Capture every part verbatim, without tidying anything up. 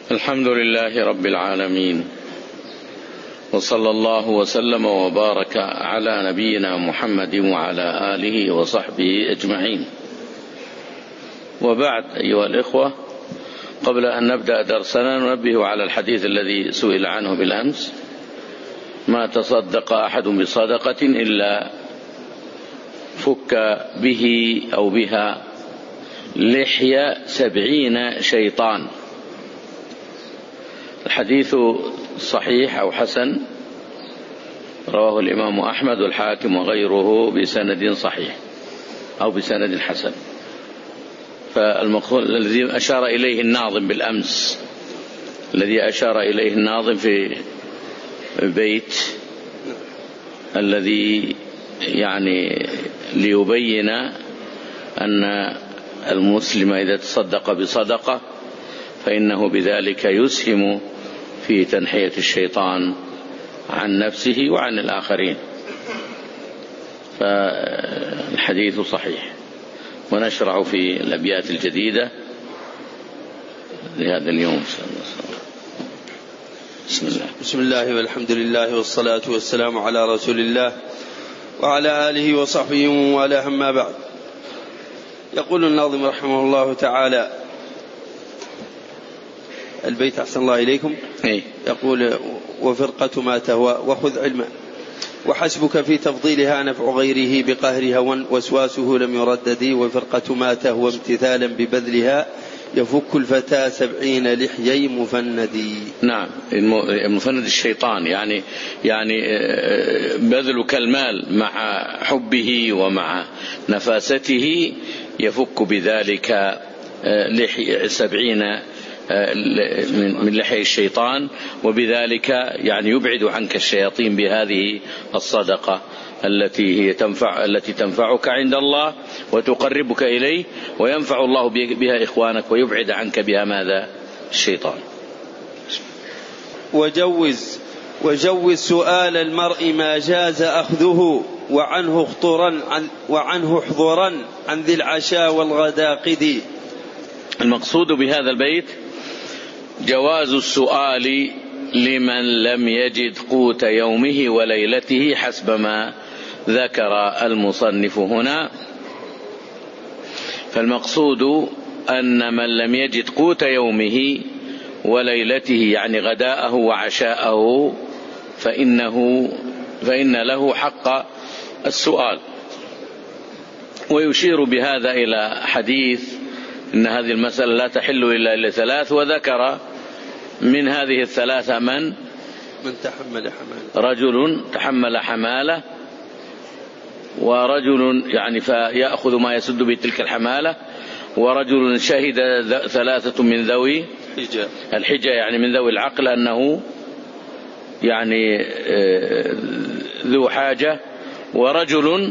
الحمد لله رب العالمين، وصلى الله وسلم وبارك على نبينا محمد وعلى آله وصحبه أجمعين، وبعد. أيها الإخوة، قبل أن نبدأ درسنا ننبه على الحديث الذي سئل عنه بالأمس: ما تصدق أحد بصدقة إلا فك به أو بها لحي سبعين شيطان. الحديث صحيح أو حسن، رواه الإمام أحمد والحاكم وغيره بسند صحيح أو بسند حسن. فالمقصود الذي أشار إليه الناظم بالأمس، الذي أشار إليه الناظم في بيت الذي يعني ليبين أن المسلم إذا تصدق بصدقة فإنه بذلك يسهم في تنحية الشيطان عن نفسه وعن الآخرين. فالحديث صحيح. ونشرع في الأبيات الجديدة لهذا اليوم. بسم الله بسم الله والحمد لله والصلاة والسلام على رسول الله وعلى آله وصحبه وعلى أما بعد. يقول الناظم رحمه الله تعالى البيت أحسن الله إليكم. أي. يقول: وفرقة ما تهوى وخذ علما وحسبك في تفضيلها نفع غيره بقهر هوى وسواسه لم يردد وفرقة ما تهوى امتثالا ببذلها يفك الفتى سبعين لحيي مفندي. نعم، مفند الشيطان، يعني يعني بذلك المال مع حبه ومع نفاسته يفك بذلك لحي سبعين من لحي الشيطان، وبذلك يعني يبعد عنك الشياطين بهذه الصدقة التي هي تنفع التي تنفعك عند الله وتقربك إليه، وينفع الله بها إخوانك ويبعد عنك بها ماذا؟ الشيطان. وجوز وجوز سؤال المرء ما جاز أخذه وعنه احضرا عن وعنه حضرا عن ذي العشاء والغدا قدي. المقصود بهذا البيت جواز السؤال لمن لم يجد قوت يومه وليلته حسب ما ذكر المصنف هنا. فالمقصود أن من لم يجد قوت يومه وليلته يعني غداءه وعشاءه فإنه فإن له حق السؤال. ويشير بهذا إلى حديث إن هذه المسألة لا تحل إلا لثلاث، وذكر من هذه الثلاثة من من تحمل حمالة، رجل تحمل حمالة، ورجل يعني فيأخذ ما يسد بتلك الحمالة، ورجل شهد ثلاثة من ذوي الحجة يعني من ذوي العقل أنه يعني ذو حاجة، ورجل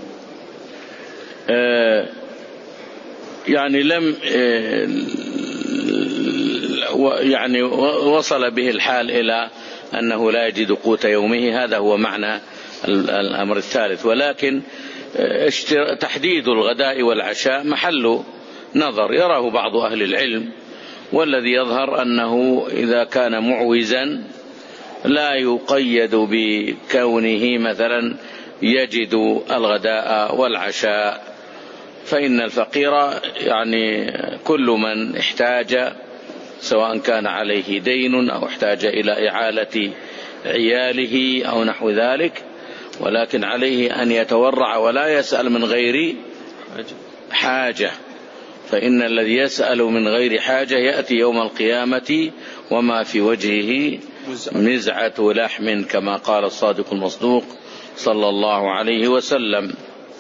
يعني لم يعني وصل به الحال إلى أنه لا يجد قوت يومه. هذا هو معنى الأمر الثالث. ولكن تحديد الغداء والعشاء محل نظر يراه بعض أهل العلم، والذي يظهر أنه إذا كان معوزا لا يقيد بكونه مثلا يجد الغداء والعشاء، فإن الفقير يعني كل من احتاج، سواء كان عليه دين أو احتاج إلى إعالة عياله أو نحو ذلك، ولكن عليه أن يتورع ولا يسأل من غير حاجة، فإن الذي يسأل من غير حاجة يأتي يوم القيامة وما في وجهه مزعة لحم، كما قال الصادق المصدوق صلى الله عليه وسلم.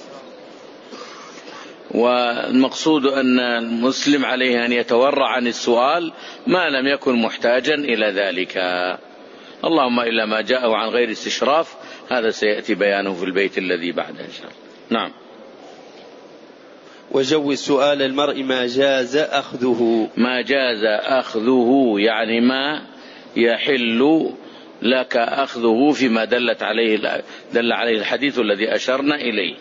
والمقصود أن المسلم عليه أن يتورع عن السؤال ما لم يكن محتاجا إلى ذلك، اللهم إلا ما جاءه عن غير استشراف، هذا سيأتي بيانه في البيت الذي بعده إن شاء الله. نعم. وجوز سؤال المرء ما جاز أخذه. ما جاز أخذه يعني ما يحل لك أخذه فيما دلت عليه دل عليه الحديث الذي أشرنا إليه.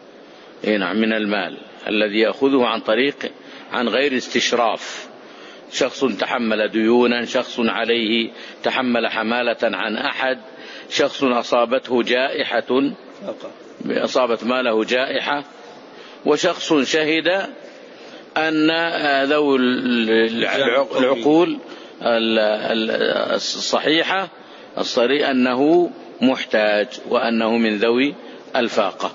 نعم، من المال الذي يأخذه عن طريق عن غير استشراف، شخص تحمل ديونا، شخص عليه تحمل حمالة عن أحد، شخص أصابته جائحة أصابت ماله جائحة، وشخص شهد أن ذوي العقول الصحيحة الصريحة أنه محتاج وأنه من ذوي الفاقة.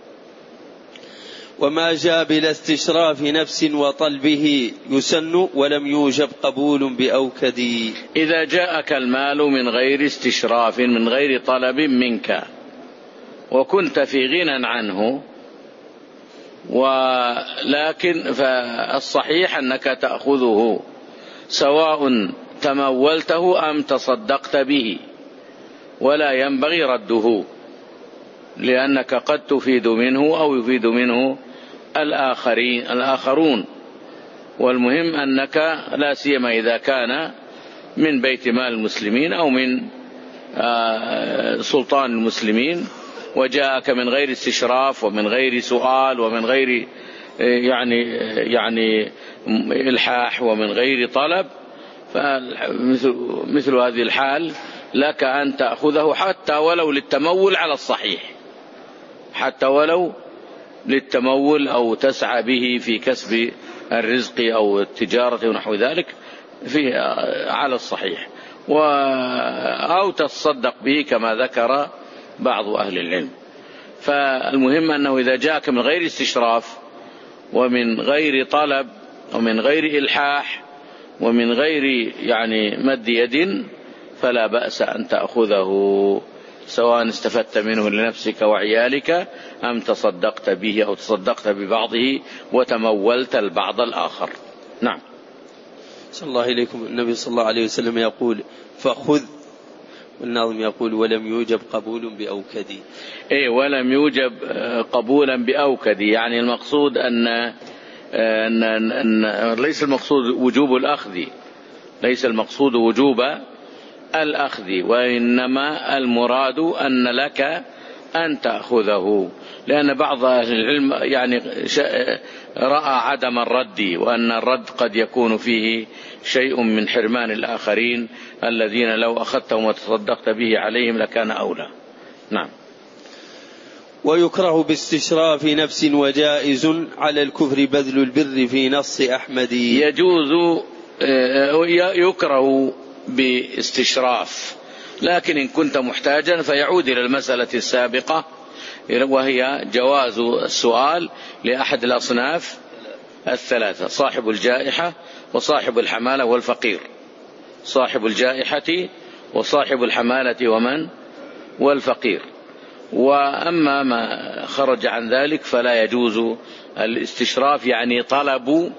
وما جاء بلا استشراف نفس وطلبه يسن ولم يوجب قبول بأوكد. إذا جاءك المال من غير استشراف، من غير طلب منك، وكنت في غنى عنه، ولكن فالصحيح أنك تأخذه سواء تمولته أم تصدقت به، ولا ينبغي رده، لأنك قد تفيد منه أو يفيد منه الآخرين الآخرون. والمهم أنك لا سيما إذا كان من بيت مال المسلمين أو من سلطان المسلمين، وجاءك من غير استشراف ومن غير سؤال ومن غير يعني يعني إلحاح ومن غير طلب، فمثل هذه الحال لك أن تأخذه حتى ولو للتمول على الصحيح، حتى ولو للتمول أو تسعى به في كسب الرزق أو التجارة ونحو ذلك في على الصحيح، أو تصدق به كما ذكر بعض أهل العلم. فالمهم أنه إذا جاءك من غير استشراف ومن غير طلب ومن غير إلحاح ومن غير يعني مد يد فلا بأس أن تأخذه، سواء استفدت منه لنفسك وعيالك أم تصدقت به أو تصدقت ببعضه وتمولت البعض الآخر. نعم. صلى الله إليكم. النبي صلى الله عليه وسلم يقول فخذ، والناظم يقول ولم يوجب قبول بأوكد. إيه، ولم يوجب قبولا بأوكد، يعني المقصود أن, أن, أن, أن ليس المقصود وجوب الأخذ، ليس المقصود وجوب الأخذ، وإنما المراد أن لك أن تأخذه، لأن بعض أهل العلم يعني رأى عدم الرد، وأن الرد قد يكون فيه شيء من حرمان الآخرين الذين لو أخذتهم وتصدقت به عليهم لكان أولى. نعم. ويكره باستشراف نفس وجائز على الكفر بذل البر في نص أحمد. يجوز يكره باستشراف، لكن إن كنت محتاجا فيعود إلى المسألة السابقة، وهي جواز السؤال لأحد الأصناف الثلاثة: صاحب الجائحة وصاحب الحمالة والفقير. صاحب الجائحة وصاحب الحمالة ومن والفقير. وأما ما خرج عن ذلك فلا يجوز الاستشراف، يعني طلب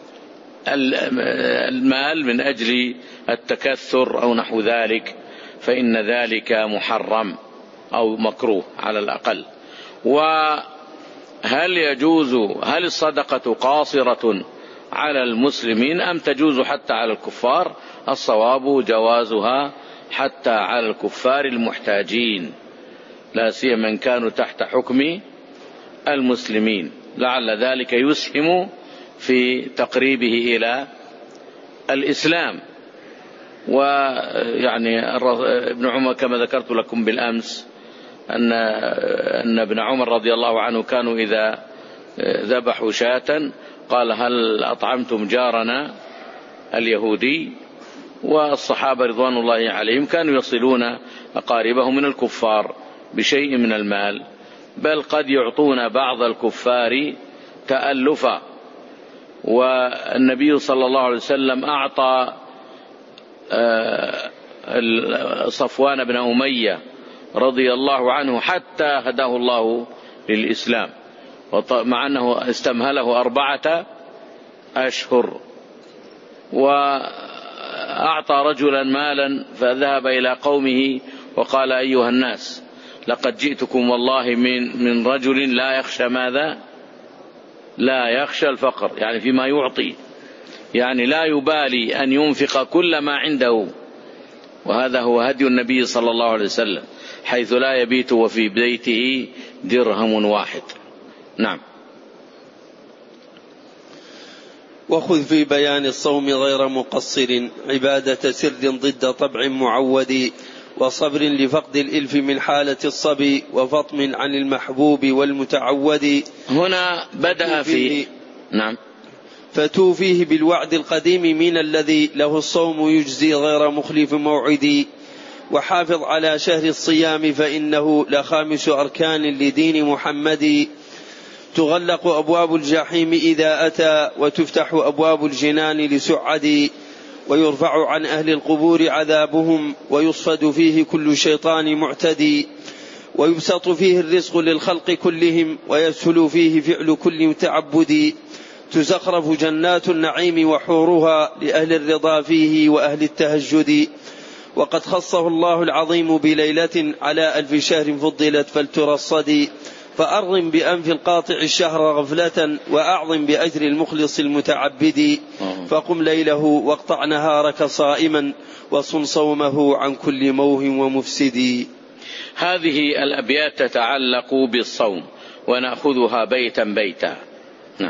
المال من أجل التكثر أو نحو ذلك، فإن ذلك محرم أو مكروه على الأقل. وهل يجوز هل الصدقة قاصرة على المسلمين أم تجوز حتى على الكفار؟ الصواب جوازها حتى على الكفار المحتاجين، لا سيما من كانوا تحت حكم المسلمين، لعل ذلك يسهم في تقريبه إلى الإسلام. ويعني ابن عمر كما ذكرت لكم بالأمس أن أن ابن عمر رضي الله عنه كانوا إذا ذبحوا شاة قال: هل أطعمتم جارنا اليهودي؟ والصحابة رضوان الله عليهم كانوا يصلون أقاربهم من الكفار بشيء من المال، بل قد يعطون بعض الكفار تألفا. والنبي صلى الله عليه وسلم أعطى صفوان بن أمية رضي الله عنه حتى هداه الله للإسلام، مع أنه استمهله أربعة أشهر. وأعطى رجلا مالا فذهب إلى قومه وقال: أيها الناس، لقد جئتكم والله من من رجل لا يخشى ماذا؟ لا يخشى الفقر، يعني فيما يعطي، يعني لا يبالي أن ينفق كل ما عنده. وهذا هو هدي النبي صلى الله عليه وسلم، حيث لا يبيت وفي بيته درهم واحد. نعم. وخذ في بيان الصوم غير مقصر عبادة سر ضد طبع معود وصبر لفقد الإلف من حالة الصبي وفطم عن المحبوب والمتعود. هنا بدأ في نعم فتوفيه بالوعد القديم من الذي له الصوم يجزي غير مخلف موعدي وحافظ على شهر الصيام فإنه لخامس أركان لدين محمد. تغلق أبواب الجحيم إذا أتى وتفتح أبواب الجنان لسعد ويرفع عن أهل القبور عذابهم ويصفد فيه كل شيطان معتدي ويبسط فيه الرزق للخلق كلهم ويسهل فيه فعل كل متعبد. تزخرف جنات النعيم وحورها لأهل الرضا فيه وأهل التهجد وقد خصه الله العظيم بليلة على ألف شهر فضلت فلترصد. فأرغم بأنف القاطع الشهر غفلة وأعظم بأجر المخلص المتعبد. فقم ليله واقطع نهارك صائما وصن صومه عن كل موه ومفسد. هذه الأبيات تتعلق بالصوم ونأخذها بيتا بيتا. نعم.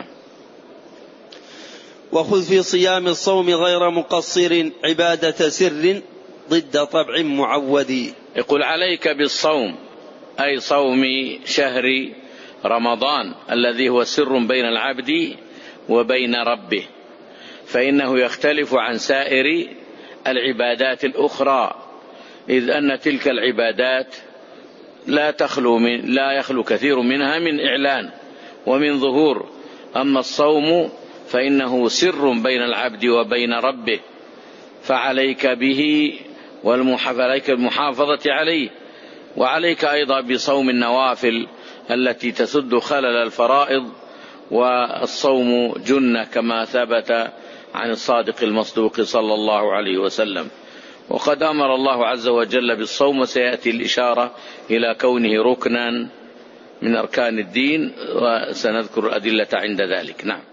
وخذ في صيام الصوم غير مقصر عبادة سر ضد طبع معود. يقول عليك بالصوم أي صوم شهر رمضان الذي هو سر بين العبد وبين ربه، فإنه يختلف عن سائر العبادات الأخرى، إذ أن تلك العبادات لا تخلو من لا يخلو كثير منها من إعلان ومن ظهور، أما الصوم فإنه سر بين العبد وبين ربه، فعليك به وعليك المحافظة عليه، وعليك أيضا بصوم النوافل التي تسد خلل الفرائض، والصوم جنة كما ثبت عن الصادق المصدوق صلى الله عليه وسلم. وقد أمر الله عز وجل بالصوم، وسيأتي الإشارة إلى كونه ركنا من أركان الدين، وسنذكر الأدلة عند ذلك. نعم.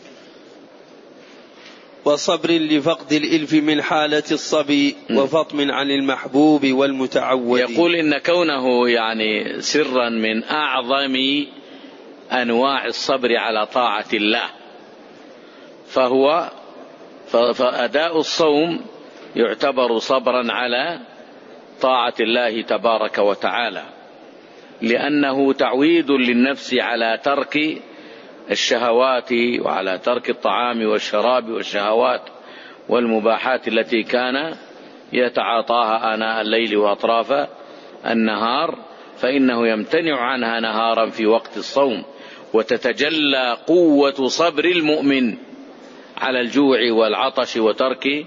وصبر لفقد الإلف من حالة الصبي وفطم عن المحبوب والمتعود. يقول إن كونه يعني سرا من أعظم أنواع الصبر على طاعة الله، فهو فأداء الصوم يعتبر صبرا على طاعة الله تبارك وتعالى، لأنه تعويد للنفس على ترك الشهوات وعلى ترك الطعام والشراب والشهوات والمباحات التي كان يتعاطاها آناء الليل وأطراف النهار، فإنه يمتنع عنها نهارا في وقت الصوم، وتتجلى قوة صبر المؤمن على الجوع والعطش وترك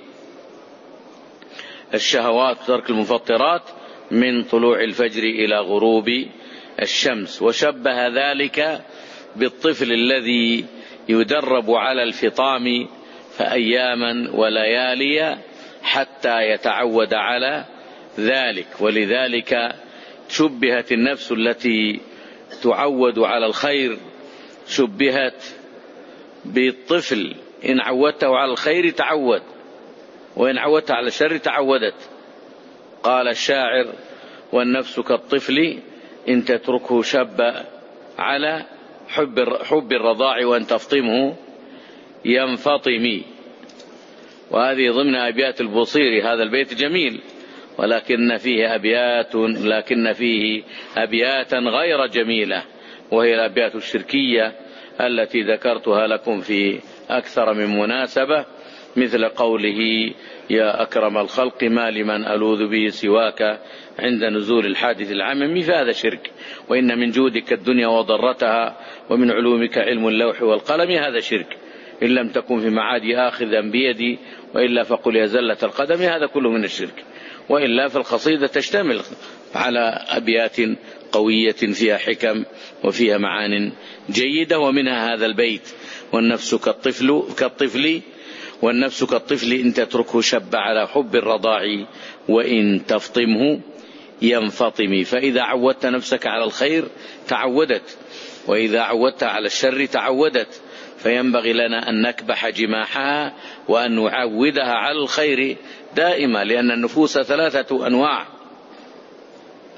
الشهوات وترك المفطرات من طلوع الفجر إلى غروب الشمس. وشبه ذلك بالطفل الذي يدرب على الفطام فأياما وليالي حتى يتعود على ذلك، ولذلك شبهت النفس التي تعود على الخير شبهت بالطفل، إن عودته على الخير تعود، وإن عودته على الشر تعودت. قال الشاعر: والنفس كالطفل إن تتركه شب على حب حب الرضاع وأن تفطمه ينفطمي. وهذه ضمن أبيات البوصيري. هذا البيت جميل، ولكن فيه أبيات لكن فيه أبياتا غير جميلة، وهي الأبيات الشركية التي ذكرتها لكم في أكثر من مناسبة، مثل قوله: يا أكرم الخلق ما لمن ألوذ به سواك عند نزول الحادث العمم، فهذا شرك. وإن من جودك الدنيا وضرتها ومن علومك علم اللوح والقلم، هذا شرك. إن لم تكن في معادي آخذا بيدي وإلا فقل يا زلة القدم، هذا كله من الشرك. وإلا فالقصيدة تشتمل على أبيات قوية فيها حكم وفيها معان جيدة، ومنها هذا البيت: والنفس كالطفل كالطفل والنفس كالطفل إن تتركه شب على حب الرضاع وإن تفطمه ينفطم. فإذا عودت نفسك على الخير تعودت، وإذا عودت على الشر تعودت، فينبغي لنا أن نكبح جماحها وأن نعودها على الخير دائما، لأن النفوس ثلاثة أنواع: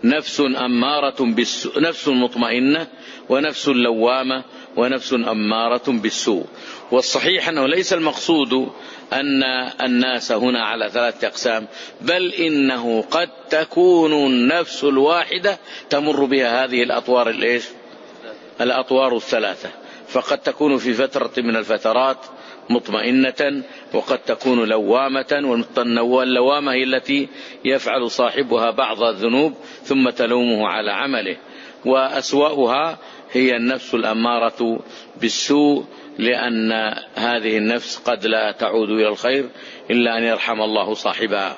نفس أمارة بالسوء، نفس مطمئنة ونفس لوامة ونفس أمارة بالسوء. والصحيح أنه ليس المقصود أن الناس هنا على ثلاثة أقسام، بل إنه قد تكون النفس الواحدة تمر بها هذه الأطوار الإيش؟ الأطوار الثلاثة، فقد تكون في فترة من الفترات مطمئنة، وقد تكون لوامة، واللوامة هي التي يفعل صاحبها بعض الذنوب ثم تلومه على عمله، وأسوأها هي النفس الأمارة بالسوء، لأن هذه النفس قد لا تعود إلى الخير إلا أن يرحم الله صاحبها.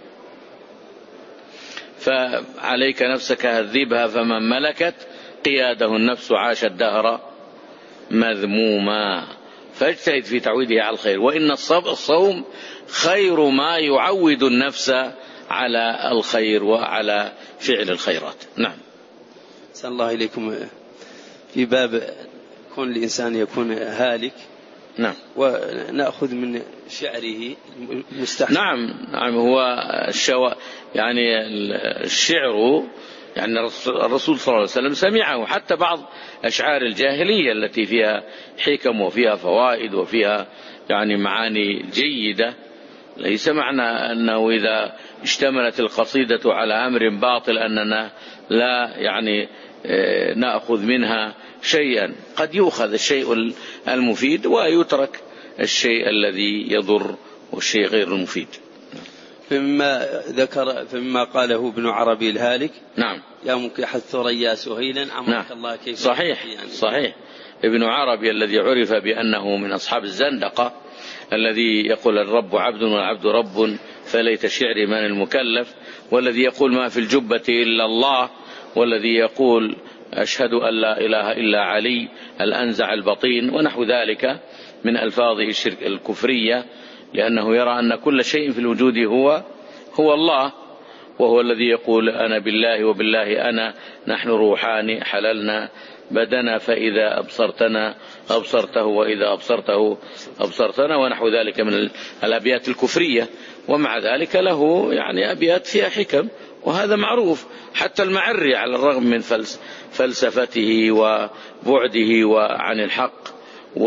فعليك نفسك هذبها، فمن ملكت قياده النفس عاش الدهر مذموما. فاجتهد في تعويده على الخير، وإن الصوم خير ما يعود النفس على الخير وعلى فعل الخيرات. نعم. أحسن الله إليكم. في باب كون الإنسان يكون هالك، نعم، ونأخذ من شعره المستحسن. نعم نعم هو الشو... يعني الشعر، يعني الرسول صلى الله عليه وسلم سمعه، حتى بعض أشعار الجاهلية التي فيها حكم وفيها فوائد وفيها يعني معاني جيدة. ليس معنى أنه إذا اشتملت القصيدة على أمر باطل أننا لا يعني نأخذ منها شيئا. قد يؤخذ الشيء المفيد ويترك الشيء الذي يضر والشيء غير المفيد. فيما ذكر فيما قاله ابن عربي الهالك، نعم، يا مكح الثريا سهيلا عمرك نعم. الله كيف صحيح يعني. صحيح. ابن عربي الذي عرف بأنه من أصحاب الزندقة، الذي يقول الرب عبد والعبد رب فليت شعري من المكلف، والذي يقول ما في الجبة إلا الله، والذي يقول أشهد أن لا إله إلا علي الأنزع البطين، ونحو ذلك من ألفاظه الشرك الكفرية، لأنه يرى أن كل شيء في الوجود هو هو الله، وهو الذي يقول أنا بالله وبالله أنا نحن روحان حللنا بدنا فإذا أبصرتنا أبصرته وإذا أبصرته أبصرتنا، ونحو ذلك من الأبيات الكفرية. ومع ذلك له يعني أبيات فيها حكم، وهذا معروف. حتى المعري على الرغم من فلسفته وبعده وعن الحق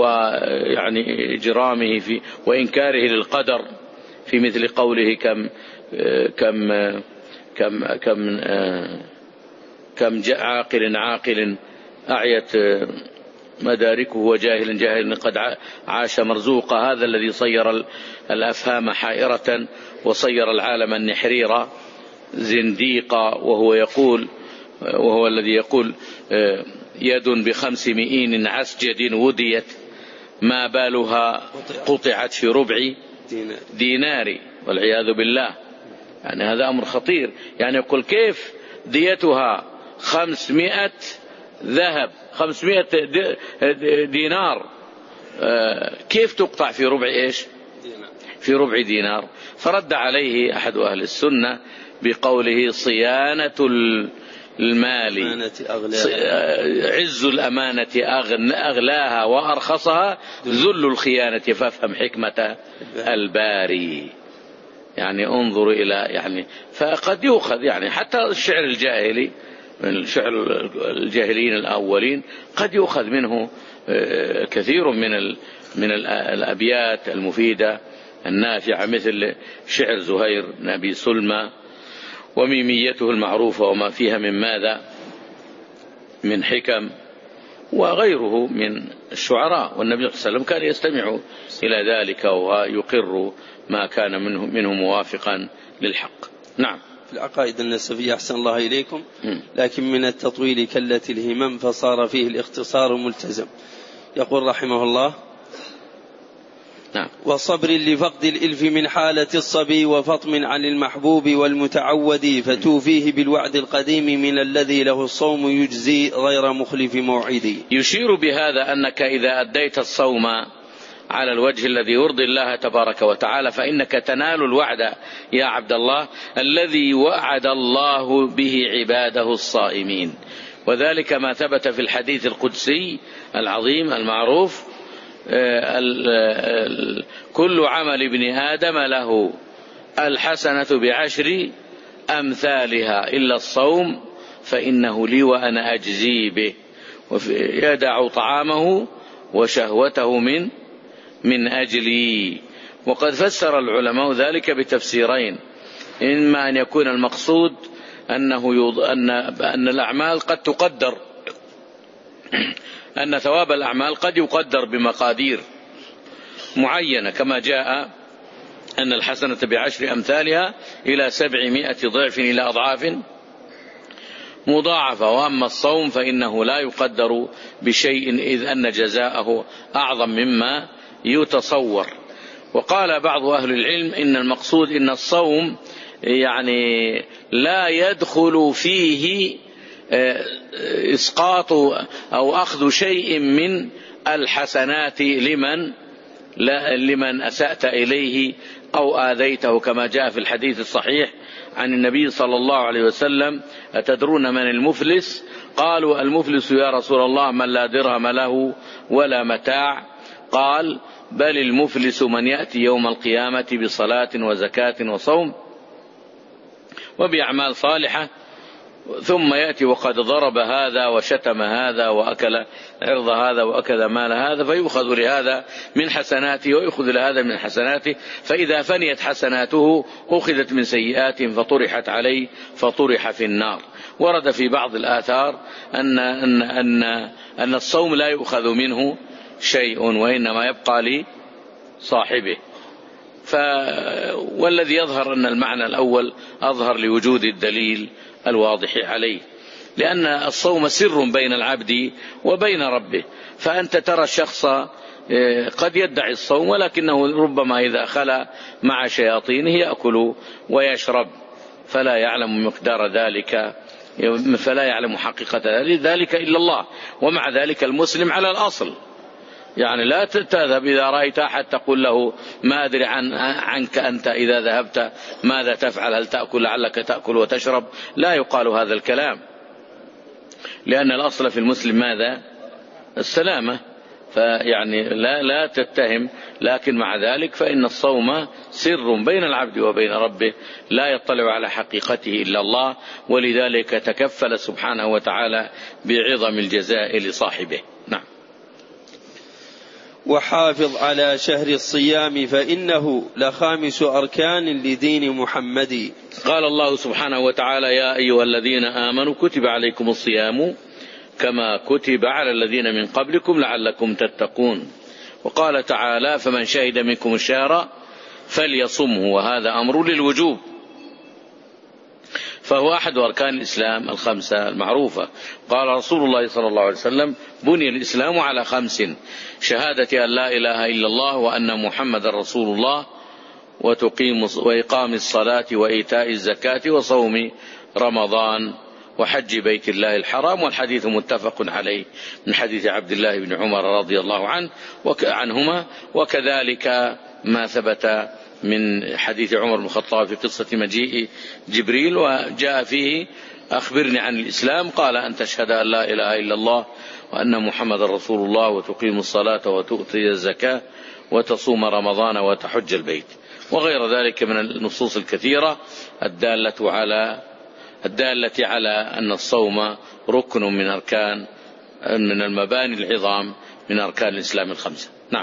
ويعني إجرامه في وإنكاره للقدر، في مثل قوله كم كم كم كم كم عاقل عاقل أعيت مداركه وجاهل جاهل قد عاش مرزوقا، هذا الذي صير الأفهام حائرة وصير العالم النحريرا زنديقا. وهو يقول وهو الذي يقول يد بخمس مئين عسجد وديت ما بالها قطعت في ربع دينار، والعياذ بالله. يعني هذا أمر خطير. يعني يقول كيف ديتها خمسمائة ذهب خمسمائة دينار، كيف تقطع في ربع إيش؟ في ربع دينار. فرد عليه أحد أهل السنة بقوله صيانة المال عز الأمانة أغلاها وأرخصها ذل الخيانة، فافهم حكمة الباري. يعني انظر إلى يعني فقد يؤخذ يعني حتى الشعر الجاهلي من الشعر الجاهليين الأولين قد يؤخذ منه كثير من من الأبيات المفيدة النافعة، مثل شعر زهير بن أبي سلمى وميميته المعروفة وما فيها من ماذا من حكم، وغيره من الشعراء. والنبي صلى الله عليه وسلم كان يستمع إلى ذلك ويقر ما كان منه, منه موافقا للحق. نعم. في العقائد النسفية أحسن الله إليكم، لكن من التطويل كلت الهمم فصار فيه الاختصار ملتزم. يقول رحمه الله: نعم. وصبر لفقد الإلف من حالة الصبي وفطم عن المحبوب والمتعود، فتوفيه بالوعد القديم من الذي له الصوم يجزي غير مخلف موعدي. يشير بهذا أنك إذا أديت الصوم على الوجه الذي يرضي الله تبارك وتعالى فإنك تنال الوعد يا عبد الله الذي وعد الله به عباده الصائمين، وذلك ما ثبت في الحديث القدسي العظيم المعروف: كل عمل ابن آدم له الحسنة بعشر أمثالها إلا الصوم فإنه لي وأنا أجزي به، يدع طعامه وشهوته من من أجلي. وقد فسر العلماء ذلك بتفسيرين: إما أن يكون المقصود أنه يض... أن... أن الأعمال قد تقدر، أن ثواب الأعمال قد يقدر بمقادير معينة، كما جاء أن الحسنة بعشر أمثالها إلى سبعمائة ضعف إلى أضعاف مضاعفة. وأما الصوم فإنه لا يقدر بشيء، إذ أن جزاءه أعظم مما يتصور. وقال بعض أهل العلم إن المقصود إن الصوم يعني لا يدخل فيه إسقاط أو أخذ شيء من الحسنات لمن لمن أسأت إليه أو آذيته، كما جاء في الحديث الصحيح عن النبي صلى الله عليه وسلم: أتدرون من المفلس؟ قالوا: المفلس يا رسول الله من لا درهم له ولا متاع. قال: بل المفلس من يأتي يوم القيامة بصلاة وزكاة وصوم وبأعمال صالحة، ثم يأتي وقد ضرب هذا وشتم هذا وأكل عرض هذا وأكل مال هذا، فيؤخذ لهذا من حسناته ويأخذ لهذا من حسناته، فإذا فنيت حسناته أخذت من سيئاتهم فطرحت عليه فطرح في النار. ورد في بعض الآثار أن, أن, أن, أن الصوم لا يؤخذ منه شيء وإنما يبقى لصاحبه. ف... والذي يظهر أن المعنى الأول أظهر لوجود الدليل الواضح عليه، لأن الصوم سر بين العبد وبين ربه. فأنت ترى الشخص قد يدعي الصوم ولكنه ربما إذا خلا مع شياطينه يأكل ويشرب، فلا يعلم مقدار ذلك، فلا يعلم حقيقة ذلك إلا الله. ومع ذلك المسلم على الأصل، يعني لا تذهب إذا رأيت أحد تقول له: ما أدري عن عنك أنت إذا ذهبت ماذا تفعل، هل تأكل لعلك تأكل وتشرب؟ لا يقال هذا الكلام، لأن الأصل في المسلم ماذا؟ السلامة. فيعني لا لا تتهم، لكن مع ذلك فإن الصوم سر بين العبد وبين ربه لا يطلع على حقيقته إلا الله، ولذلك تكفل سبحانه وتعالى بعظم الجزاء لصاحبه. نعم. وحافظ على شهر الصيام فإنه لخامس أركان لدين محمد. قال الله سبحانه وتعالى: يا أيها الذين آمنوا كتب عليكم الصيام كما كتب على الذين من قبلكم لعلكم تتقون. وقال تعالى: فمن شهد منكم الشهر فليصمه، وهذا أمر للوجوب، فهو أحد أركان الإسلام الخمسة المعروفة. قال رسول الله صلى الله عليه وسلم: بني الإسلام على خمس: شهادة أن لا إله إلا الله وأن محمد رسول الله، وتقيم وإقام الصلاة وإيتاء الزكاة وصوم رمضان وحج بيت الله الحرام. والحديث متفق عليه من حديث عبد الله بن عمر رضي الله عنه عنهما، وكذلك ما ثبت من حديث عمر بن الخطاب في قصة مجيء جبريل، وجاء فيه: أخبرني عن الإسلام؟ قال: أن تشهد أن لا إله إلا الله وأن محمد رسول الله، وتقيم الصلاة وتؤتي الزكاة وتصوم رمضان وتحج البيت، وغير ذلك من النصوص الكثيرة الدالة على الدالة على أن الصوم ركن من أركان من المباني العظام من أركان الإسلام الخمسة. نعم.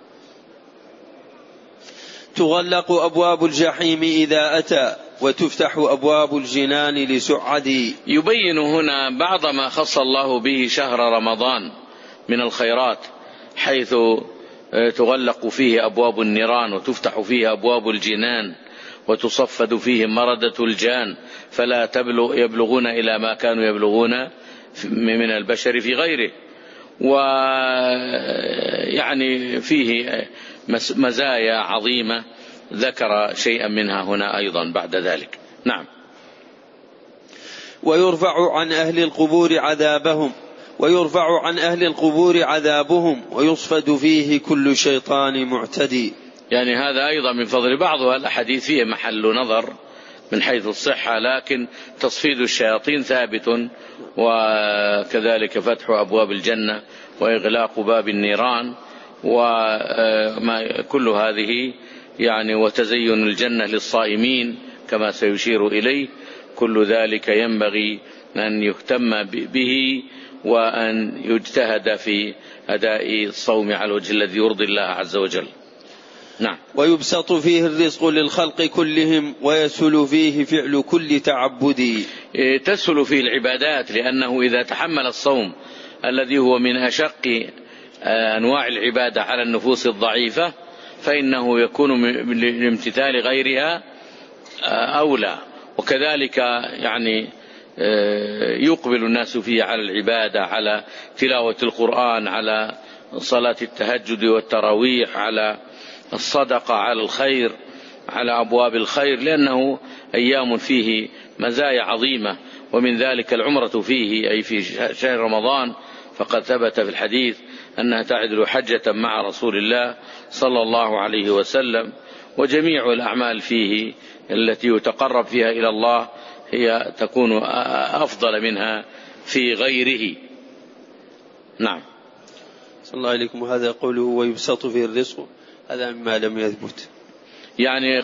تغلق أبواب الجحيم إذا أتى وتفتح أبواب الجنان لسعد. يبين هنا بعض ما خص الله به شهر رمضان من الخيرات، حيث تغلق فيه أبواب النيران وتفتح فيه أبواب الجنان وتصفد فيه مردة الجان، فلا يبلغون إلى ما كانوا يبلغون من البشر في غيره. ويعني فيه مزايا عظيمة ذكر شيئا منها هنا أيضا بعد ذلك. نعم. ويرفع عن أهل القبور عذابهم ويرفع عن أهل القبور عذابهم ويصفد فيه كل شيطان معتدي. يعني هذا أيضا من فضل بعض الأحاديث فيه محل نظر من حيث الصحة، لكن تصفيد الشياطين ثابت، وكذلك فتح أبواب الجنة وإغلاق باب النيران، وما كل هذه يعني وتزين الجنة للصائمين كما سيشير إليه، كل ذلك ينبغي أن يهتم به وأن يجتهد في أداء الصوم على الوجه الذي يرضي الله عز وجل. نعم. ويبسط فيه الرزق للخلق كلهم ويسهل فيه فعل كل تعبد. تسهل فيه العبادات، لأنه إذا تحمل الصوم الذي هو من أشق أنواع العبادة على النفوس الضعيفة فإنه يكون لامتثال غيرها أولى. وكذلك يعني يقبل الناس فيه على العبادة، على تلاوة القرآن، على صلاة التهجد والتراويح، على الصدقة، على الخير، على أبواب الخير، لأنه أيام فيه مزايا عظيمة. ومن ذلك العمرة فيه أي في شهر رمضان، فقد ثبت في الحديث أنها تعدل حجة مع رسول الله صلى الله عليه وسلم. وجميع الأعمال فيه التي يتقرب فيها إلى الله هي تكون أفضل منها في غيره. نعم. صلى الله عليكم. وهذا قوله ويبسط فيه الرزق، هذا مما لم يثبت، يعني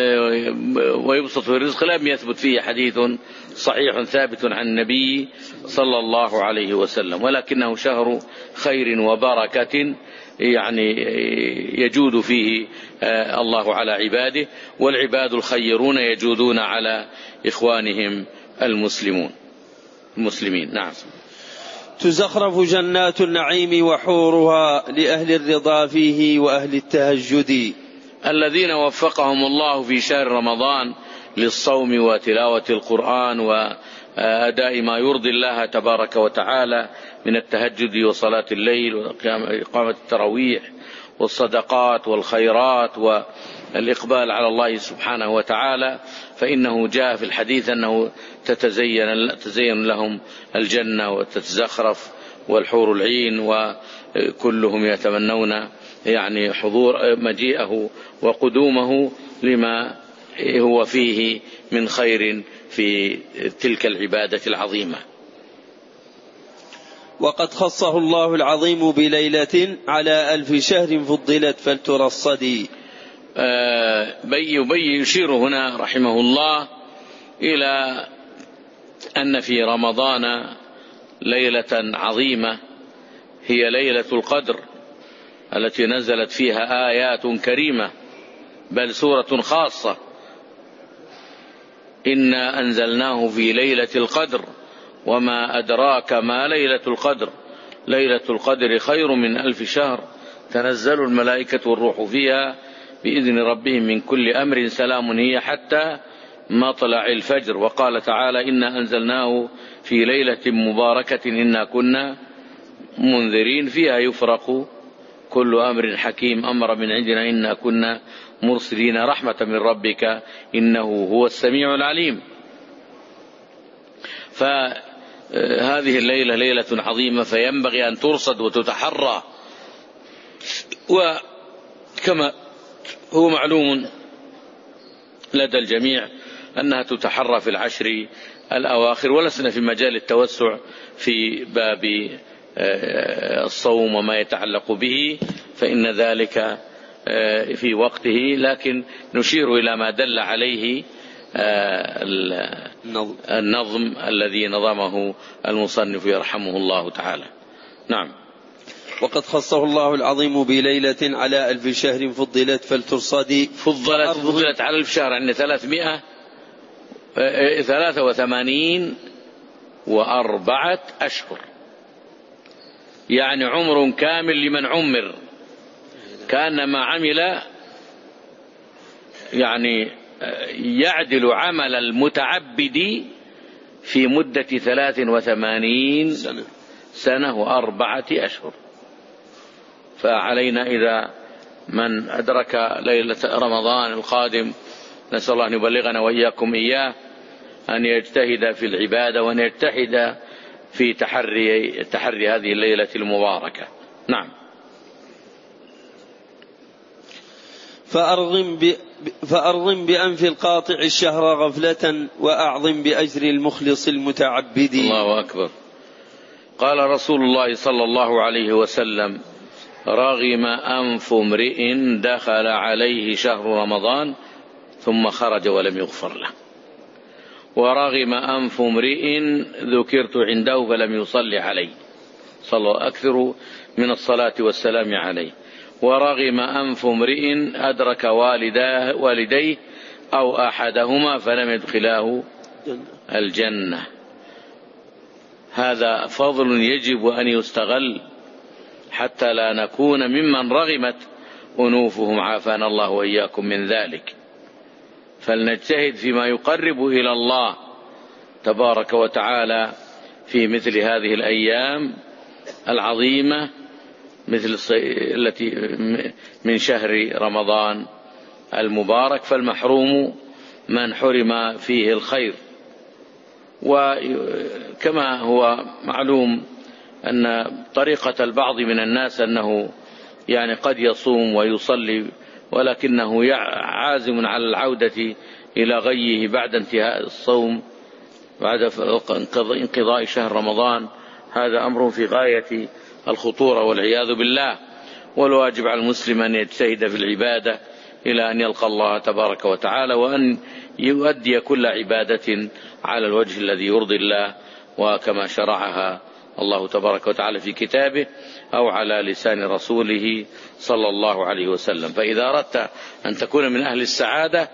ويبسط فيه الرزق لم يثبت فيه حديث صحيح ثابت عن النبي صلى الله عليه وسلم، ولكنه شهر خير وبركة يعني يجود فيه الله على عباده، والعباد الخيرون يجودون على إخوانهم المسلمون المسلمين. نعم. تزخرف جنات النعيم وحورها لأهل الرضا فيه وأهل التهجد. الذين وفقهم الله في شهر رمضان للصوم وتلاوة القرآن وأداء ما يرضي الله تبارك وتعالى من التهجد وصلاة الليل وإقامة التراويح والصدقات والخيرات والإقبال على الله سبحانه وتعالى، فإنه جاء في الحديث أنه تتزين, تتزين لهم الجنة وتتزخرف والحور العين، وكلهم يتمنون يعني حضور مجيئه وقدومه لما هو فيه من خير في تلك العبادة العظيمة. وقد خصه الله العظيم بليلة على ألف شهر فضلت فلترصدي. بي بي يشير هنا رحمه الله إلى أن في رمضان ليلة عظيمة هي ليلة القدر التي نزلت فيها آيات كريمة، بل سورة خاصة: إنا أنزلناه في ليلة القدر وما أدراك ما ليلة القدر ليلة القدر خير من ألف شهر تنزل الملائكة والروح فيها بإذن ربهم من كل أمر سلام هي حتى مطلع الفجر. وقال تعالى: إنا أنزلناه في ليلة مباركة إنا كنا منذرين فيها يفرق كل أمر حكيم أمر من عندنا إنا كنا مرسلين رحمة من ربك إنه هو السميع العليم. فهذه الليلة ليلة عظيمة فينبغي أن ترصد وتتحرى، وكما هو معلوم لدى الجميع أنها تتحرى في العشر الأواخر، ولسنا في مجال التوسع في باب الصوم وما يتعلق به، فإن ذلك في وقته، لكن نشير إلى ما دل عليه النظم الذي نظمه المصنف يرحمه الله تعالى. نعم. وقد خصه الله العظيم بليلة على ألف شهر فضلت فلترصدي. فضلت فضلت على ألف شهر يعني ثلاثمائة ثلاثة وثمانين وأربعة أشهر، يعني عمر كامل لمن عمر، كان ما عمل يعني يعدل عمل المتعبد في مدة ثلاث وثمانين سنة, سنة وأربعة أشهر. فعلينا إذا من أدرك ليلة رمضان القادم، نسأل الله أن يبلغنا وإياكم إياه، أن يجتهد في العبادة وأن يجتهد في تحري, تحري هذه الليلة المباركة. نعم. فأرغم, ب... فأرغم بأنف القاطع الشهر غفلة وأعظم بأجر المخلص المتعبد. الله أكبر. قال رسول الله صلى الله عليه وسلم: رغم أنف امرئ دخل عليه شهر رمضان ثم خرج ولم يغفر له. ورغم أنف امرئ ذكرت عنده فلم يصلي عليه. صلوا أكثروا من الصلاة والسلام عليه. ورغم أنف امرئ أدرك والداه والديه أو أحدهما فلم يدخلاه الجنة. هذا فضل يجب أن يستغل حتى لا نكون ممن رغمت أنوفهم، عافانا الله وإياكم من ذلك. فلنجتهد فيما يقرب إلى الله تبارك وتعالى في مثل هذه الأيام العظيمة، مثل التي من شهر رمضان المبارك، فالمحروم من حرم فيه الخير. وكما هو معلوم أن طريقة البعض من الناس أنه يعني قد يصوم ويصلي ولكنه عازم على العودة إلى غيه بعد انتهاء الصوم بعد انقضاء شهر رمضان. هذا أمر في غاية الخطورة والعياذ بالله. والواجب على المسلم أن يجتهد في العبادة إلى أن يلقى الله تبارك وتعالى، وأن يؤدي كل عبادة على الوجه الذي يرضي الله وكما شرعها الله تبارك وتعالى في كتابه أو على لسان رسوله صلى الله عليه وسلم. فإذا أردت أن تكون من أهل السعادة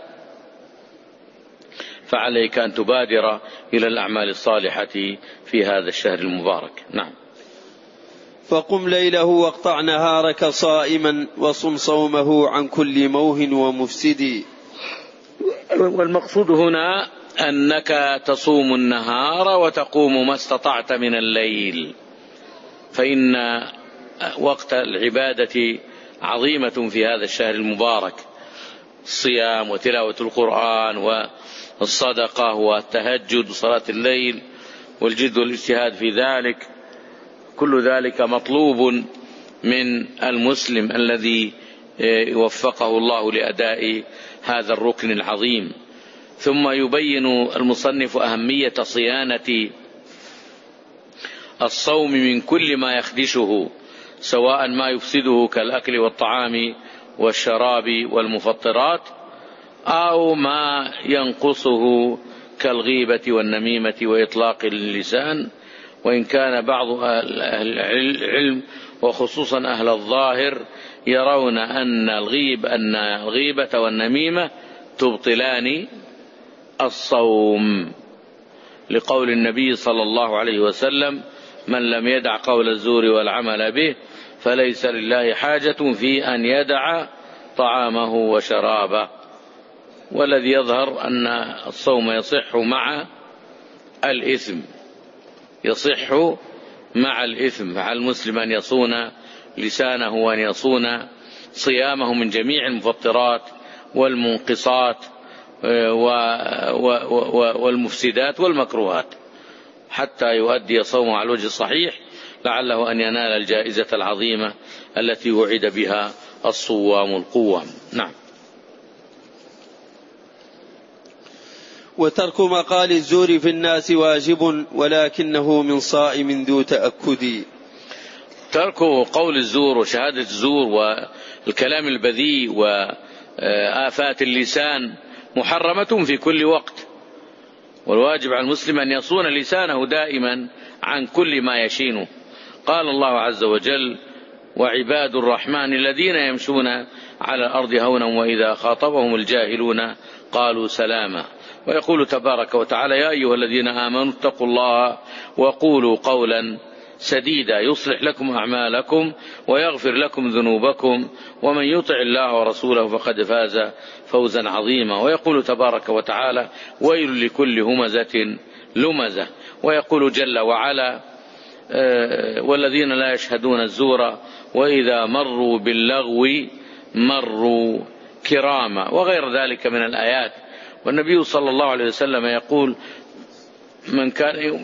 فعليك أن تبادر إلى الأعمال الصالحة في هذا الشهر المبارك. نعم. فقم ليله واقطع نهارك صائما وصم صومه عن كل موه ومفسد. والمقصود هنا أنك تصوم النهار وتقوم ما استطعت من الليل، فإن وقت العبادة عظيمة في هذا الشهر المبارك، الصيام وتلاوة القرآن والصدقة والتهجد وصلاة الليل والجد والاجتهاد في ذلك، كل ذلك مطلوب من المسلم الذي وفقه الله لأداء هذا الركن العظيم. ثم يبين المصنف أهمية صيانة الصوم من كل ما يخدشه، سواء ما يفسده كالأكل والطعام والشراب والمفطرات، أو ما ينقصه كالغيبة والنميمة وإطلاق اللسان. وإن كان بعض أهل العلم وخصوصا أهل الظاهر يرون أن الغيب أن الغيبة والنميمة تبطلان الصوم، لقول النبي صلى الله عليه وسلم: من لم يدع قول الزور والعمل به فليس لله حاجة في أن يدع طعامه وشرابه. والذي يظهر أن الصوم يصح مع الإثم، يصح مع الإثم، فعلى المسلم أن يصون لسانه وأن يصون صيامه من جميع المفطرات والمنقصات والمفسدات والمكروهات حتى يؤدي صومه على الوجه الصحيح، لعله أن ينال الجائزة العظيمة التي وعد بها الصوام القوام. نعم. وترك مقال الزور في الناس واجب ولكنه من صائم ذو تأكد. ترك قول الزور وشهادة الزور والكلام البذيء وآفات اللسان محرمة في كل وقت، والواجب على المسلم أن يصون لسانه دائما عن كل ما يشينه. قال الله عز وجل: وعباد الرحمن الذين يمشون على الأرض هونا وإذا خاطبهم الجاهلون قالوا سلاما. ويقول تبارك وتعالى: يا أيها الذين آمنوا اتقوا الله وقولوا قولا سديدا يصلح لكم أعمالكم ويغفر لكم ذنوبكم ومن يطع الله ورسوله فقد فاز فوزا عظيما. ويقول تبارك وتعالى: ويل لكل همزة لمزة. ويقول جل وعلا: والذين لا يشهدون الزور وإذا مروا باللغو مروا كراما، وغير ذلك من الآيات. والنبي صلى الله عليه وسلم يقول: من كان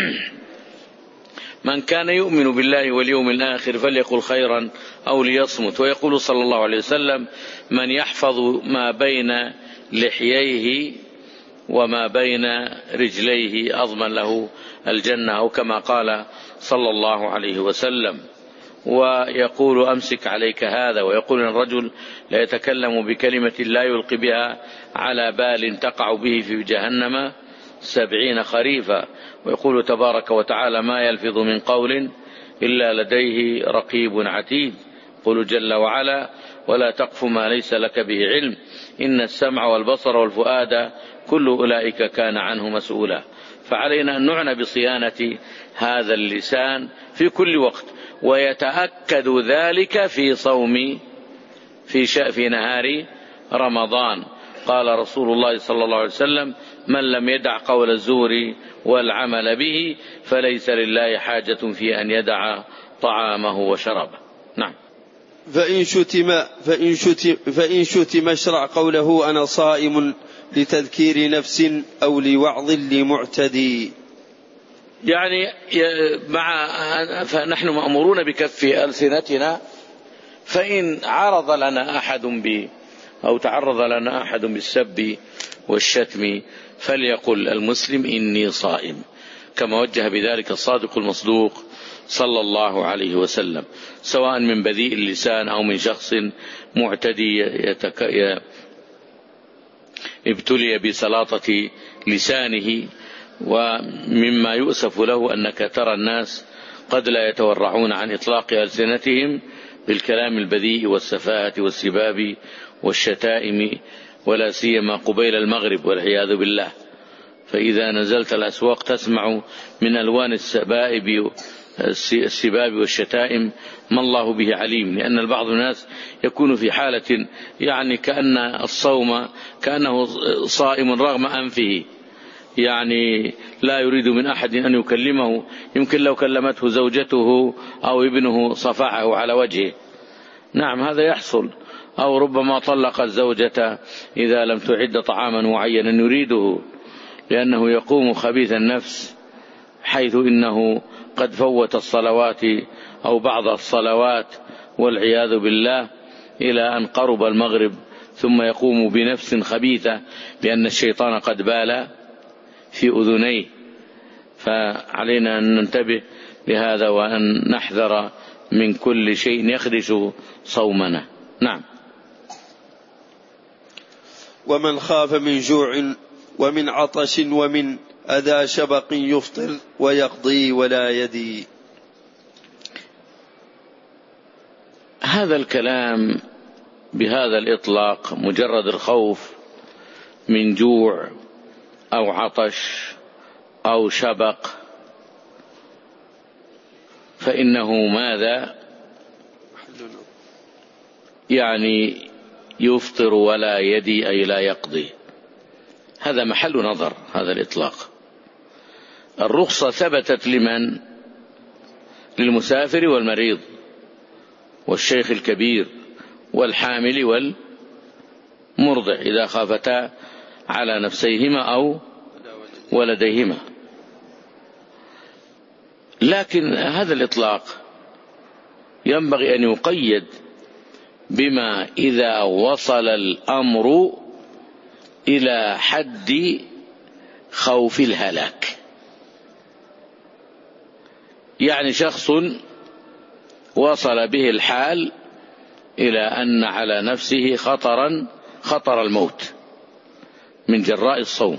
من كان يؤمن بالله واليوم الآخر فليقل خيرا أو ليصمت. ويقول صلى الله عليه وسلم: من يحفظ ما بين لحييه وما بين رجليه أضمن له الجنة، أو كما قال صلى الله عليه وسلم. ويقول: أمسك عليك هذا. ويقول: الرجل لا يتكلم بكلمة لا يلقي بها على بال تقع به في جهنم سبعين خريفا. ويقول تبارك وتعالى: ما يلفظ من قول إلا لديه رقيب عتيد. قل جل وعلا: ولا تقف ما ليس لك به علم إن السمع والبصر والفؤاد كل أولئك كان عنه مسؤولا. فعلينا أن نعنى بصيانة هذا اللسان في كل وقت، ويتأكد ذلك في صوم في في نهار رمضان. قال رسول الله صلى الله عليه وسلم: من لم يدع قول الزور والعمل به فليس لله حاجة في أن يدع طعامه وشرابه. نعم. فإن شتم, فإن شتم, فإن شتم اشرع قوله: أنا صائم، لتذكير نفس أو لوعظ لمعتدي. يعني مع فنحن مأمورون بكف ألسنتنا، فإن عرض لنا أحد ب أو تعرض لنا أحد بالسب والشتم فليقل المسلم: إني صائم، كما وجه بذلك الصادق المصدوق صلى الله عليه وسلم، سواء من بذيء اللسان أو من شخص معتدي يتك... ابتلي بسلاطة لسانه. ومما يؤسف له أنك ترى الناس قد لا يتورعون عن إطلاق ألسنتهم بالكلام البذيء والسفاهة والسباب والشتائم، ولا سيما قبيل المغرب والعياذ بالله. فإذا نزلت الأسواق تسمع من ألوان السبائب السباب والشتائم ما الله به عليم، لأن البعض الناس يكون في حالة يعني كأن الصوم كأنه صائم رغم أنفه، يعني لا يريد من أحد أن يكلمه، يمكن لو كلمته زوجته أو ابنه صفعه على وجهه. نعم، هذا يحصل. أو ربما طلق الزوجة إذا لم تعد طعاما معينا يريده، لأنه يقوم خبيث النفس، حيث إنه قد فوت الصلوات أو بعض الصلوات والعياذ بالله إلى أن قرب المغرب، ثم يقوم بنفس خبيثة بأن الشيطان قد بال في أذنيه. فعلينا أن ننتبه لهذا وأن نحذر من كل شيء يخدش صومنا. نعم. ومن خاف من جوع ومن عطش ومن أذى شبق يفطر ويقضي ولا يدي. هذا الكلام بهذا الإطلاق مجرد الخوف من جوع أو عطش أو شبق، فإنه ماذا؟ يعني يفطر ولا يدي، أي لا يقضي. هذا محل نظر هذا الإطلاق. الرخصة ثبتت لمن؟ للمسافر والمريض والشيخ الكبير والحامل والمرضع إذا خافتا على نفسيهما أو ولديهما. لكن هذا الإطلاق ينبغي أن يقيد بما إذا وصل الأمر إلى حد خوف الهلاك. يعني شخص وصل به الحال إلى أن على نفسه خطرا خطر الموت من جراء الصوم،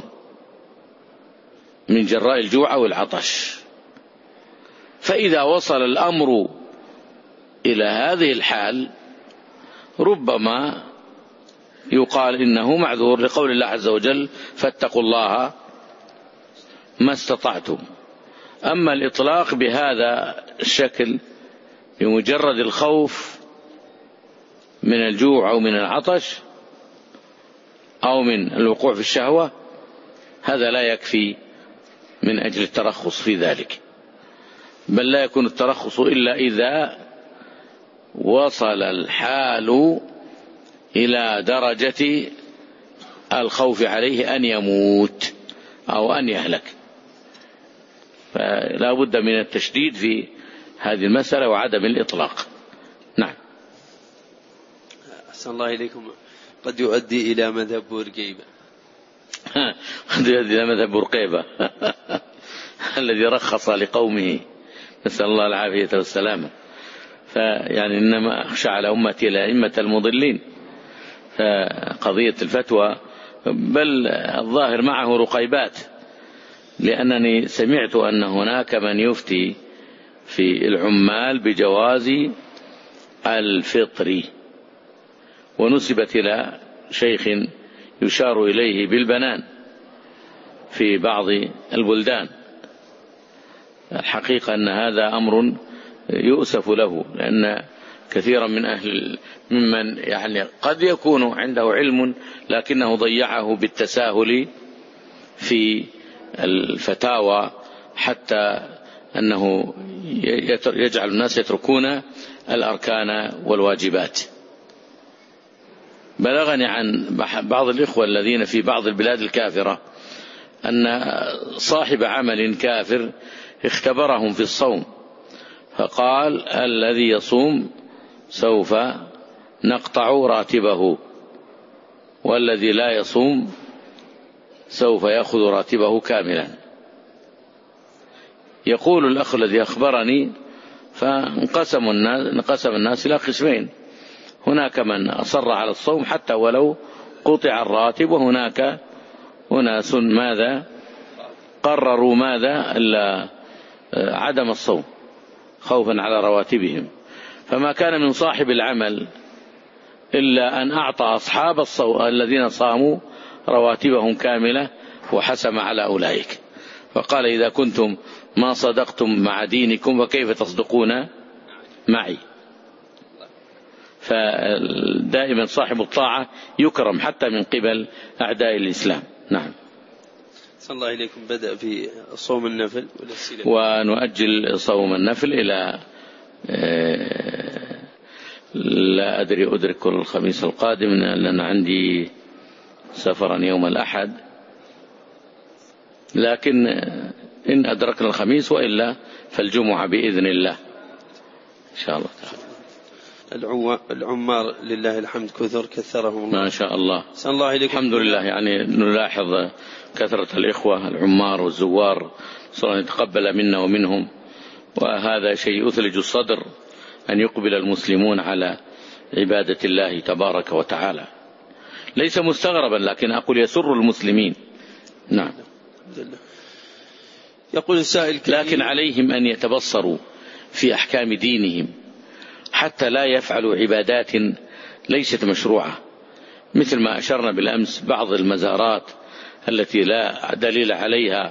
من جراء الجوع أو العطش. فإذا وصل الأمر إلى هذه الحال ربما يقال إنه معذور، لقول الله عز وجل: فاتقوا الله ما استطعتم. أما الإطلاق بهذا الشكل بمجرد الخوف من الجوع أو من العطش أو من الوقوع في الشهوة، هذا لا يكفي من أجل الترخص في ذلك، بل لا يكون الترخص إلا إذا وصل الحال إلى درجة الخوف عليه أن يموت أو أن يهلك. فلا بد من التشديد في هذه المسألة وعدم الإطلاق. نعم. أحسن الله إليكم. قد يؤدي إلى مذهب بورقيبة. قد يؤدي إلى مذهب بورقيبة الذي رخص لقومه، نسأل الله العافية والسلامة. فيعني إنما أخشى على أمتي الأئمة المضلين. فقضية الفتوى بل الظاهر معه رقيبات، لأنني سمعت أن هناك من يفتي في العمال بجواز الفطر، ونسبت إلى شيخ يشار إليه بالبنان في بعض البلدان. الحقيقة أن هذا أمر يؤسف له، لأن كثيرا من أهل ممن يعني قد يكون عنده علم لكنه ضيعه بالتساهل في الفتاوى، حتى أنه يجعل الناس يتركون الأركان والواجبات. بلغني عن بعض الإخوة الذين في بعض البلاد الكافرة أن صاحب عمل كافر اختبرهم في الصوم، فقال: الذي يصوم سوف نقطع راتبه، والذي لا يصوم سوف يأخذ راتبه كاملا. يقول الأخ الذي أخبرني: فانقسم الناس, انقسم الناس إلى قسمين، هناك من أصر على الصوم حتى ولو قطع الراتب، وهناك أناس ماذا قرروا ماذا إلا عدم الصوم خوفا على رواتبهم. فما كان من صاحب العمل إلا أن أعطى أصحاب الصوم الذين صاموا رواتبهم كاملة وحسم على أولئك، فقال: إذا كنتم ما صدقتم مع دينكم فكيف تصدقون معي؟ فدائما صاحب الطاعة يكرم حتى من قبل أعداء الإسلام. نعم. صلى الله إليكم. بدأ في صوم النفل، ونؤجل صوم النفل إلى لا أدري أدرك الخميس القادم، لأن عندي سفرا يوم الأحد، لكن إن أدركنا الخميس، وإلا فالجمعة بإذن الله إن شاء الله تعالى. العمار لله الحمد كثر كثرهم الله ما شاء الله. صلى الله إليكم. الحمد لله. يعني نلاحظ كثرة الإخوة العمار والزوار، صلى الله أن يتقبل منا ومنهم، وهذا شيء يثلج الصدر أن يقبل المسلمون على عبادة الله تبارك وتعالى. ليس مستغربا، لكن أقول يسر المسلمين. نعم. يقول السائل: لكن عليهم أن يتبصروا في أحكام دينهم حتى لا يفعلوا عبادات ليست مشروعة، مثل ما أشرنا بالأمس بعض المزارات التي لا دليل عليها،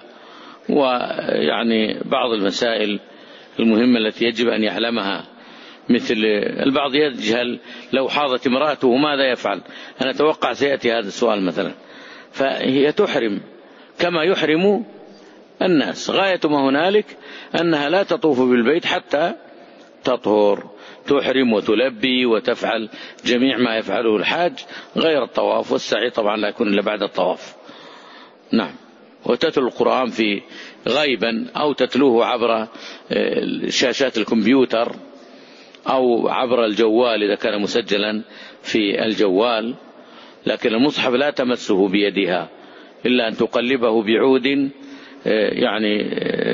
ويعني بعض المسائل المهمة التي يجب أن يعلمها، مثل البعض يجهل لو حاضت امرأته ماذا يفعل. أنا أتوقع سيأتي هذا السؤال مثلا، فهي تحرم كما يحرم الناس، غاية ما هنالك أنها لا تطوف بالبيت حتى تطهر، تحرم وتلبي وتفعل جميع ما يفعله الحاج غير الطواف، والسعي طبعا لا يكون إلا بعد الطواف. نعم. وتتلو القرآن في غيبا، أو تتلوه عبر شاشات الكمبيوتر أو عبر الجوال إذا كان مسجلا في الجوال، لكن المصحف لا تمسه بيدها إلا أن تقلبه بعود يعني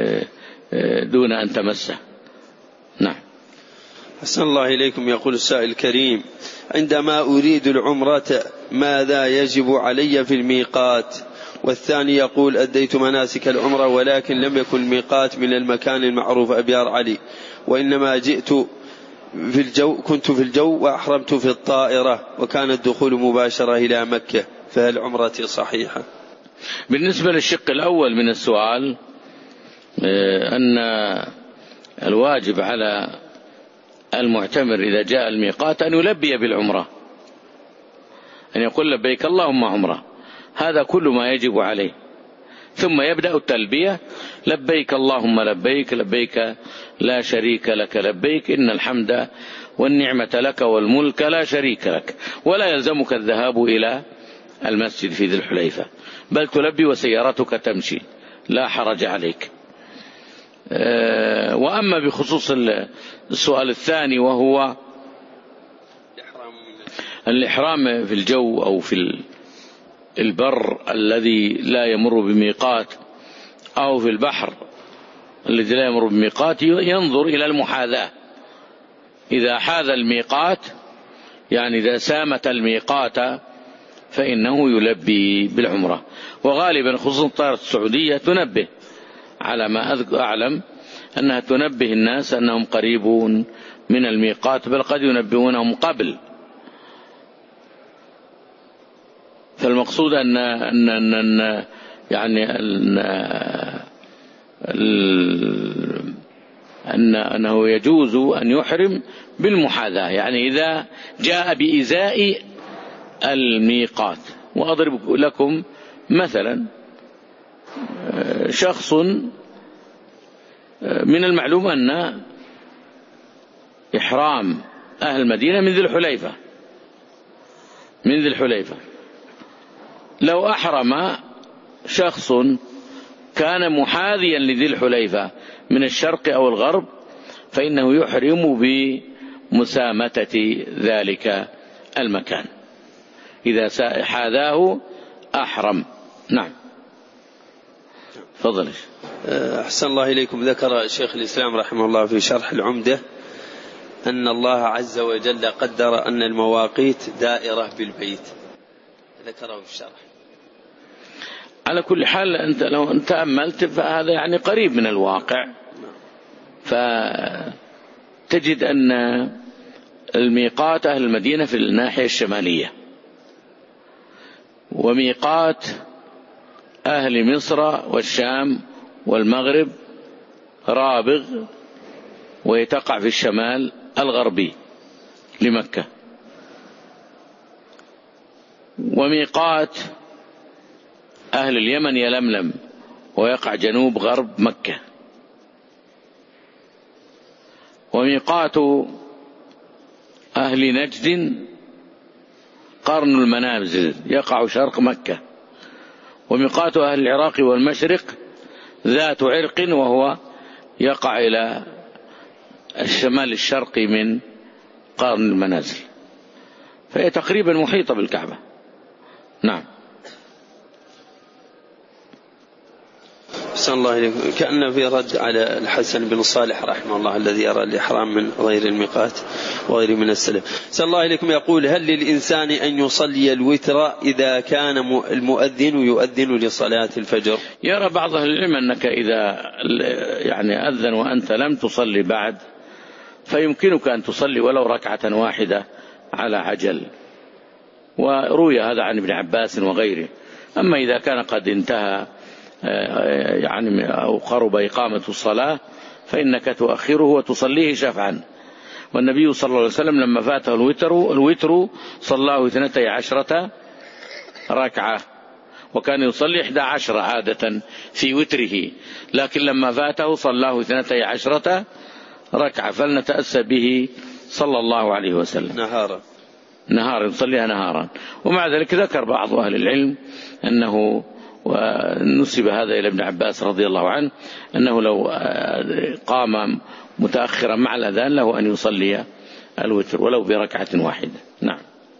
دون أن تمسه. نعم. أحسن الله إليكم. يقول السائل الكريم: عندما أريد العمرة ماذا يجب علي في الميقات؟ والثاني يقول: أديت مناسك العمرة ولكن لم يكن الميقات من المكان المعروف أبيار علي، وإنما جئت في الجو كنت في الجو وأحرمت في الطائرة، وكان الدخول مباشرة إلى مكة، فهل عمرتي صحيحة؟ بالنسبة للشق الأول من السؤال، أن الواجب على المعتمر إذا جاء الميقات أن يلبي بالعمرة، أن يقول: لبيك اللهم عمرة، هذا كل ما يجب عليه، ثم يبدأ التلبية: لبيك اللهم لبيك، لبيك لا شريك لك لبيك، إن الحمد والنعمة لك والملك لا شريك لك. ولا يلزمك الذهاب إلى المسجد في ذي الحليفة، بل تلبي وسيارتك تمشي، لا حرج عليك. وأما بخصوص السؤال الثاني وهو الإحرام في الجو أو في البر الذي لا يمر بميقات، أو في البحر الذي لا يمر بميقات، ينظر إلى المحاذاة. إذا حاذ الميقات، يعني إذا سامت الميقات، فإنه يلبي بالعمرة. وغالبا خصوصا الطائرة السعودية تنبه على ما أعلم أنها تنبه الناس أنهم قريبون من الميقات، بل قد ينبهونهم قبل. فالمقصود أن أن أن, أن يعني أن, أن أنه يجوز أن يحرم بالمحاذاة، يعني إذا جاء بإزاء الميقات. وأضرب لكم مثلا شخص من المعلوم أن إحرام أهل المدينة من ذي الحليفة من ذي الحليفة لو أحرم شخص كان محاذيا لذي الحليفة من الشرق أو الغرب فإنه يحرم بمسامتة ذلك المكان، إذا حاذاه أحرم. نعم، فضل. أحسن الله إليكم. ذكر شيخ الإسلام رحمه الله في شرح العمدة أن الله عز وجل قدر أن المواقيت دائرة بالبيت، ذكره في الشرح. على كل حال أنت لو أنت تأملت فهذا يعني قريب من الواقع، فتجد أن الميقات أهل المدينة في الناحية الشمالية، وميقات أهل مصر والشام والمغرب رابغ، ويتقع في الشمال الغربي لمكة. وميقات أهل اليمن يلملم، ويقع جنوب غرب مكة. وميقات أهل نجد قرن المنازل، يقع شرق مكة. وميقات أهل العراق والمشرق ذات عرق، وهو يقع إلى الشمال الشرقي من قرن المنازل، فهي تقريبا محيطة بالكعبة. نعم. أحسن الله إليكم. كأن في رد على الحسن بن صالح رحمه الله الذي يرى الإحرام من غير الميقات وغير من السلف. أحسن الله إليكم. يقول: هل للإنسان أن يصلي الوتر إذا كان المؤذن يؤذن لصلاة الفجر؟ يرى بعض أهل العلم أنك إذا يعني أذن وأنت لم تصلي بعد فيمكنك أن تصلي ولو ركعة واحدة على عجل، وروي هذا عن ابن عباس وغيره. أما إذا كان قد انتهى يعني أو قرب إقامة الصلاة فإنك تؤخره وتصليه شفعا. والنبي صلى الله عليه وسلم لما فاته الوتر الوتر صلاه اثنتي عشرة ركعة، وكان يصلي إحدى عشرة عادة في وتره، لكن لما فاته صلاه اثنتي عشرة ركعة، فلنتأسى به صلى الله عليه وسلم. نهارا نهارا يصليها نهارا. ومع ذلك ذكر بعض أهل العلم أنه، ونسب هذا إلى ابن عباس رضي الله عنه، أنه لو قام متأخرا مع الأذان له أن يصلي الوتر ولو بركعة واحدة. نعم.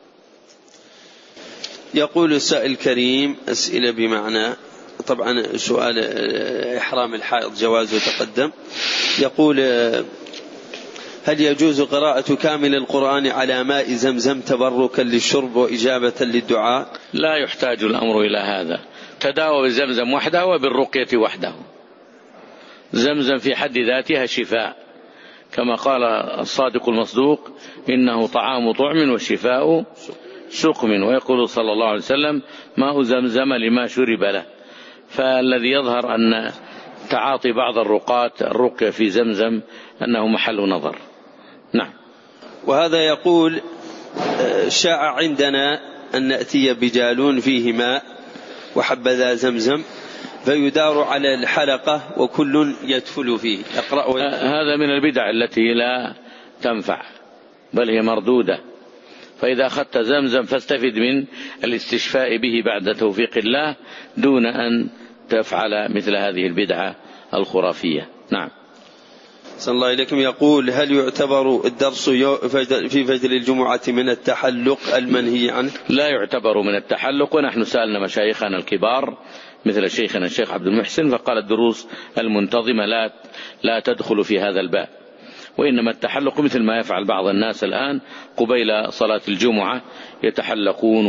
يقول السائل الكريم أسئلة بمعنى، طبعا سؤال إحرام الحائض جوازه تقدم. يقول: هل يجوز قراءة كامل القرآن على ماء زمزم تبركا للشرب وإجابة للدعاء؟ لا يحتاج الأمر إلى هذا، تداوى بزمزم وحده وبالرقية وحده. زمزم في حد ذاتها شفاء، كما قال الصادق المصدوق: إنه طعام طعم والشفاء سقم. ويقول صلى الله عليه وسلم: ماء زمزم لما شرب له. فالذي يظهر أن تعاطي بعض الرقات الرقية في زمزم أنه محل نظر. نعم. وهذا يقول: شاع عندنا أن نأتي بجالون فيه ماء وحبذا زمزم فيدار على الحلقة وكل يدفل فيه. يقرأ هذا من البدع التي لا تنفع بل هي مردودة. فإذا أخذت زمزم فاستفد من الاستشفاء به بعد توفيق الله دون أن تفعل مثل هذه البدعة الخرافية. نعم. صلى الله عليكم. يقول: هل يعتبر الدرس في فجر الجمعة من التحلق المنهي عنه؟ لا يعتبر من التحلق، ونحن سألنا مشايخنا الكبار مثل شيخنا الشيخ عبد المحسن فقال: الدروس المنتظمة لا لا تدخل في هذا الباب. وإنما التحلق مثل ما يفعل بعض الناس الآن قبيل صلاة الجمعة، يتحلقون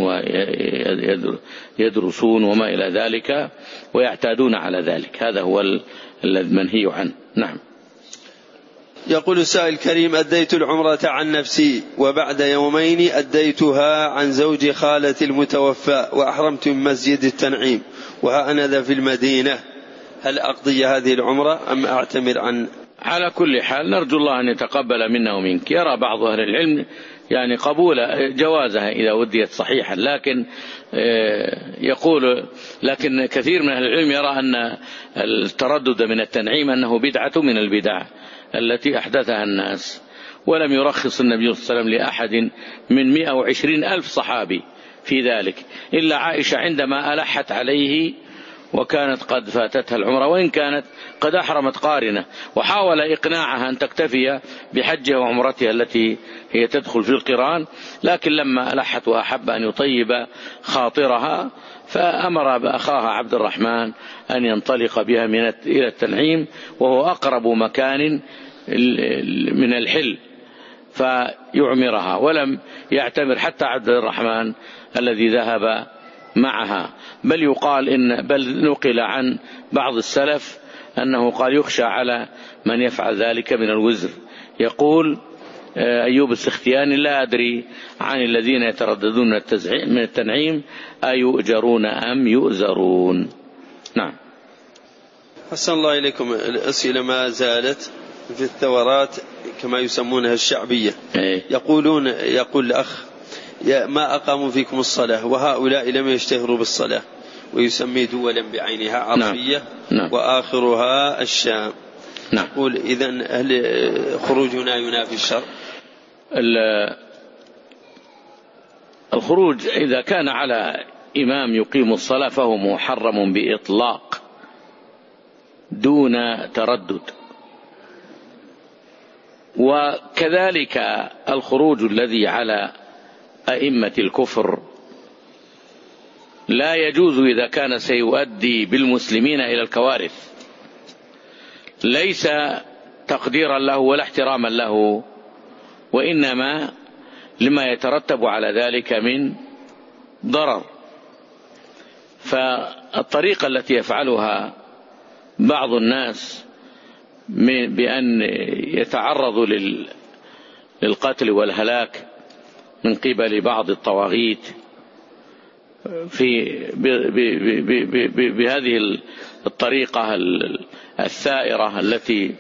ويدرسون وما إلى ذلك ويعتادون على ذلك، هذا هو المنهي عنه. نعم. يقول السائل الكريم: أديت العمرة عن نفسي، وبعد يومين أديتها عن زوج خالتي المتوفى، وأحرمت من مسجد التنعيم، وها أنا ذا في المدينة، هل أقضي هذه العمرة أم أعتمر عن؟ على كل حال نرجو الله أن يتقبل منا ومنك. يرى بعض أهل العلم يعني قبول جوازها إذا وديت صحيحا، لكن يقول لكن كثير من أهل العلم يرى أن التردد من التنعيم أنه بدعة من البدع التي أحدثها الناس، ولم يرخص النبي صلى الله عليه وسلم لأحد من مئة وعشرين ألف صحابي في ذلك، إلا عائشة عندما ألحت عليه وكانت قد فاتتها العمرة وإن كانت قد أحرمت قارنة، وحاول إقناعها أن تكتفي بحجها وعمرتها التي هي تدخل في القران، لكن لما ألحت وأحب أن يطيب خاطرها فأمر بأخاها عبد الرحمن أن ينطلق بها من إلى التنعيم، وهو أقرب مكان من الحل، فيعمرها، ولم يعتمر حتى عبد الرحمن الذي ذهب معها، بل يقال إن بل نقل عن بعض السلف أنه قال يخشى على من يفعل ذلك من الوزر. يقول أيوب السختياني: لا أدري عن الذين يترددون من التنعيم أيؤجرون أم يؤزرون. نعم. حسن الله إليكم. الأسئلة ما زالت في الثورات كما يسمونها الشعبية. يقولون يقول الأخ: ما أقاموا فيكم الصلاة وهؤلاء لم يشتهروا بالصلاة، ويسمي دولا بعينها عربية. نعم. وآخرها الشام. نعم. يقول: إذن هل خروجنا ينافي الشرع؟ الخروج إذا كان على إمام يقيم الصلاة فهو محرم بإطلاق دون تردد، وكذلك الخروج الذي على أئمة الكفر لا يجوز إذا كان سيؤدي بالمسلمين إلى الكوارث، ليس تقديرا له ولا احتراما له، وإنما لما يترتب على ذلك من ضرر. فالطريقة التي يفعلها بعض الناس بأن يتعرضوا للقتل والهلاك من قبل بعض الطواغيت في بهذه الطريقة الثائرة التي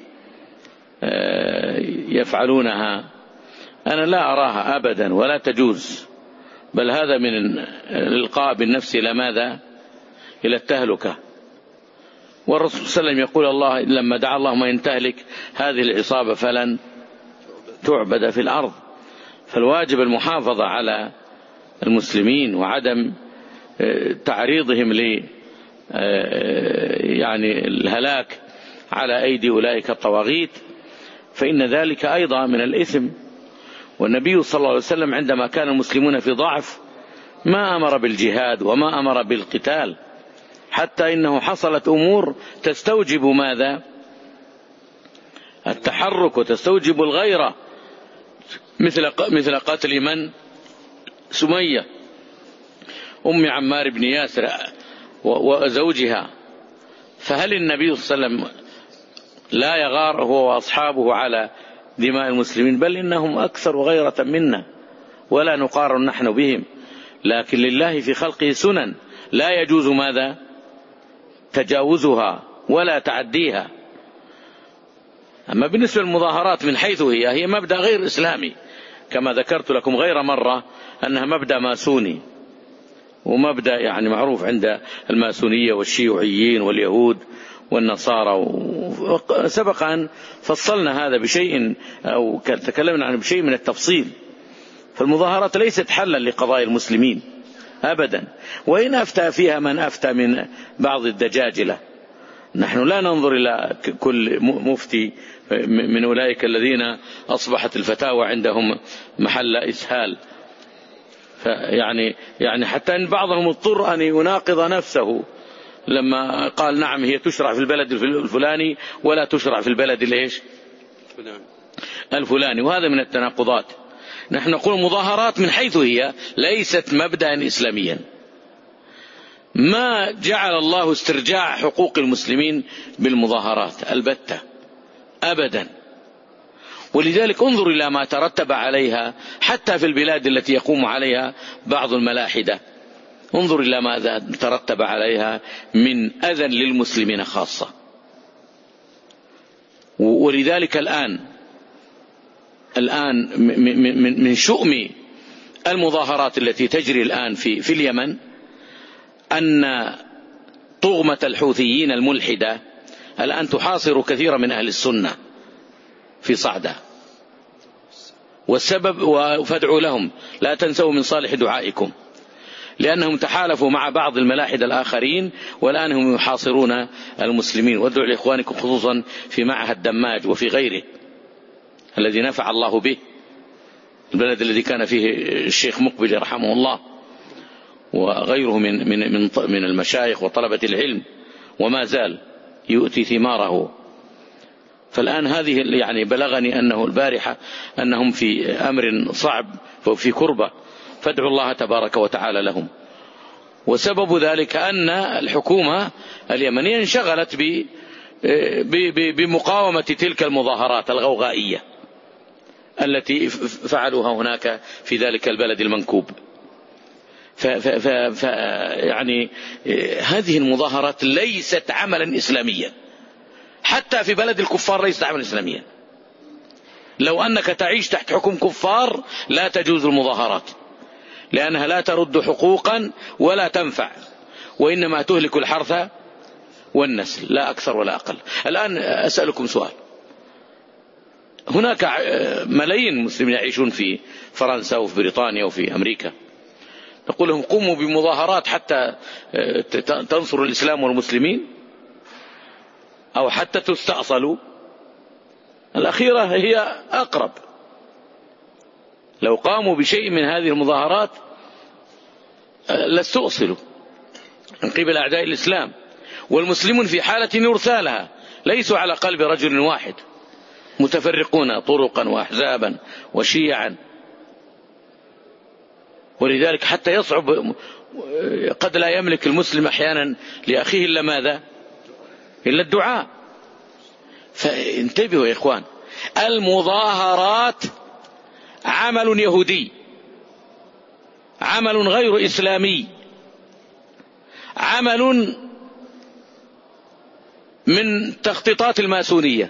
يفعلونها، أنا لا أراها أبدا ولا تجوز، بل هذا من الإلقاء بالنفس إلى ماذا؟ إلى التهلكة. والرسول صلى الله عليه وسلم يقول: الله لما دعا اللهم إن تهلك هذه العصابة فلن تعبد في الأرض. فالواجب المحافظة على المسلمين وعدم تعريضهم ل يعني الهلاك على أيدي أولئك الطواغيت، فإن ذلك أيضا من الإثم. والنبي صلى الله عليه وسلم عندما كان المسلمون في ضعف ما أمر بالجهاد وما أمر بالقتال، حتى إنه حصلت أمور تستوجب ماذا؟ التحرك وتستوجب الغيرة، مثل مثل قتل من؟ سمية أم عمار بن ياسر وزوجها. فهل النبي صلى الله عليه وسلم لا يغار هو وأصحابه على دماء المسلمين؟ بل إنهم أكثر غيرة منا ولا نقارن نحن بهم، لكن لله في خلقه سنن لا يجوز ماذا؟ تجاوزها ولا تعديها. أما بالنسبة للمظاهرات من حيث هي هي مبدأ غير إسلامي، كما ذكرت لكم غير مرة أنها مبدأ ماسوني، ومبدأ يعني معروف عند الماسونية والشيوعيين واليهود والنصارى، سبق أن فصلنا هذا بشيء أو تكلمنا عنه بشيء من التفصيل. فالمظاهرات ليست حلا لقضايا المسلمين أبدا، وإن أفتى فيها من أفتى من بعض الدجاجلة. نحن لا ننظر إلى كل مفتي من أولئك الذين أصبحت الفتاوى عندهم محل إسهال، يعني يعني حتى أن بعضهم اضطر أن يناقض نفسه لما قال نعم هي تشرع في البلد الفلاني ولا تشرع في البلد ليش الفلاني، وهذا من التناقضات. نحن نقول مظاهرات من حيث هي ليست مبدأ إسلاميا. ما جعل الله استرجاع حقوق المسلمين بالمظاهرات البتة أبدا. ولذلك انظر إلى ما ترتب عليها حتى في البلاد التي يقوم عليها بعض الملاحدة، انظر إلى ماذا ترتب عليها من أذى للمسلمين خاصة. ولذلك الآن الآن من شؤم المظاهرات التي تجري الآن في في اليمن أن طغمة الحوثيين الملحدة الآن تحاصر كثيرا من أهل السنة في صعدة، والسبب فادعوا لهم لا تنسوا من صالح دعائكم، لأنهم تحالفوا مع بعض الملاحدة الآخرين والآن هم يحاصرون المسلمين. وادعوا لإخوانكم خصوصا في معهد دماج وفي غيره الذي نفع الله به، البلد الذي كان فيه الشيخ مقبل رحمه الله وغيره من من من من المشايخ وطلبة العلم، وما زال يؤتي ثماره. فالآن هذه يعني بلغني أنه البارحة أنهم في أمر صعب وفي كربة، فادعوا الله تبارك وتعالى لهم. وسبب ذلك أن الحكومة اليمنية انشغلت بمقاومة تلك المظاهرات الغوغائية التي فعلوها هناك في ذلك البلد المنكوب. ف ف ف يعني هذه المظاهرات ليست عملا إسلاميا، حتى في بلد الكفار ليست عملا إسلاميا. لو أنك تعيش تحت حكم كفار لا تجوز المظاهرات، لأنها لا ترد حقوقا ولا تنفع، وإنما تهلك الحرث والنسل لا أكثر ولا أقل. الآن أسألكم سؤال، هناك ملايين مسلمين يعيشون في فرنسا وفي بريطانيا وفي أمريكا، نقول لهم قوموا بمظاهرات حتى تنصروا الإسلام والمسلمين أو حتى تستأصلوا. الأخيرة هي أقرب. لو قاموا بشيء من هذه المظاهرات لاستؤصلوا من قبل أعداء الإسلام، والمسلمون في حالة يرثى لها، ليسوا على قلب رجل واحد، متفرقون طرقا وأحزابا وشيعا. ولذلك حتى يصعب، قد لا يملك المسلم أحيانا لأخيه إلا ماذا؟ إلا الدعاء. فانتبهوا يا إخوان، المظاهرات عمل يهودي، عمل غير إسلامي، عمل من تخطيطات الماسونية.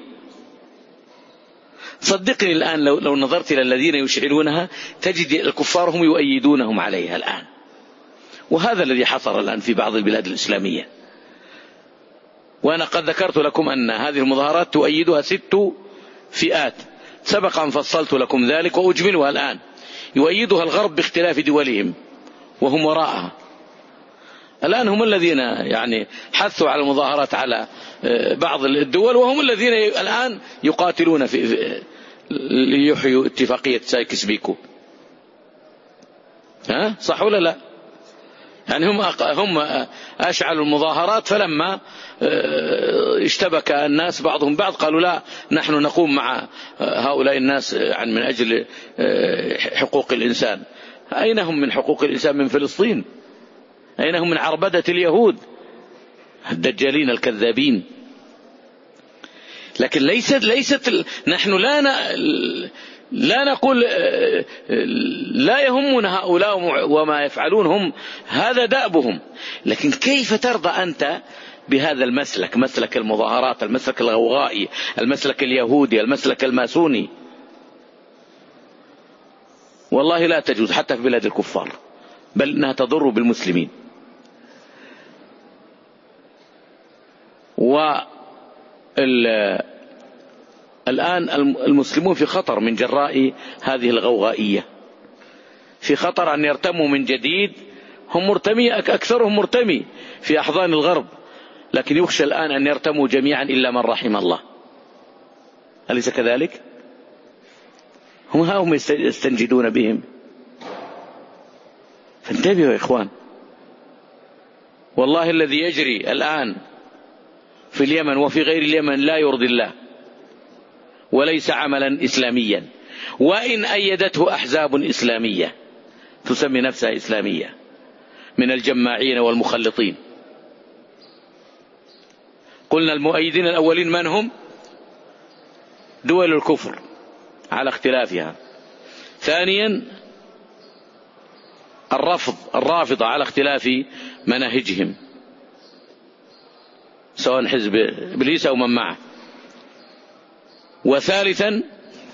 صدقني الآن لو, لو نظرت إلى الذين يشعلونها تجد الكفار هم يؤيدونهم عليها الآن، وهذا الذي حصل الآن في بعض البلاد الإسلامية. وأنا قد ذكرت لكم أن هذه المظاهرات تؤيدها ست فئات، سبق أن فصلت لكم ذلك وأجملها الآن. يؤيدها الغرب باختلاف دولهم وهم وراءها. الآن هم الذين يعني حثوا على المظاهرات على بعض الدول، وهم الذين الآن يقاتلون في ليحيوا اتفاقية سايكس بيكو. ها صح ولا لا؟ يعني هم هم أشعلوا المظاهرات، فلما اشتبك الناس بعضهم بعض قالوا لا نحن نقوم مع هؤلاء الناس يعني من أجل حقوق الإنسان. أين هم من حقوق الإنسان من فلسطين؟ أين هم من عربدة اليهود الدجالين الكذابين؟ لكن ليست ليست نحن لا لا نقول لا يهمنا هؤلاء وما يفعلون، هم هذا دأبهم. لكن كيف ترضى أنت بهذا المسلك، مسلك المظاهرات، المسلك الغوغائي، المسلك اليهودي، المسلك الماسوني؟ والله لا تجوز حتى في بلاد الكفار، بل إنها تضر بالمسلمين. والآن المسلمون في خطر من جراء هذه الغوغائية، في خطر أن يرتموا من جديد. هم مرتمي، أكثرهم مرتمي في أحضان الغرب، لكن يخشى الآن أن يرتموا جميعا إلا من رحم الله. أليس كذلك؟ هم ها هم يستنجدون بهم. فانتبهوا يا إخوان، والله الذي يجري الآن في اليمن وفي غير اليمن لا يرضي الله، وليس عملا إسلاميا، وإن أيدته أحزاب إسلامية تسمي نفسها إسلامية من الجماعين والمخلطين. قلنا المؤيدين الأولين من هم؟ دول الكفر على اختلافها. ثانيا الرفض الرافضة على اختلاف مناهجهم، سواء حزب إبليس أو من معه. وثالثا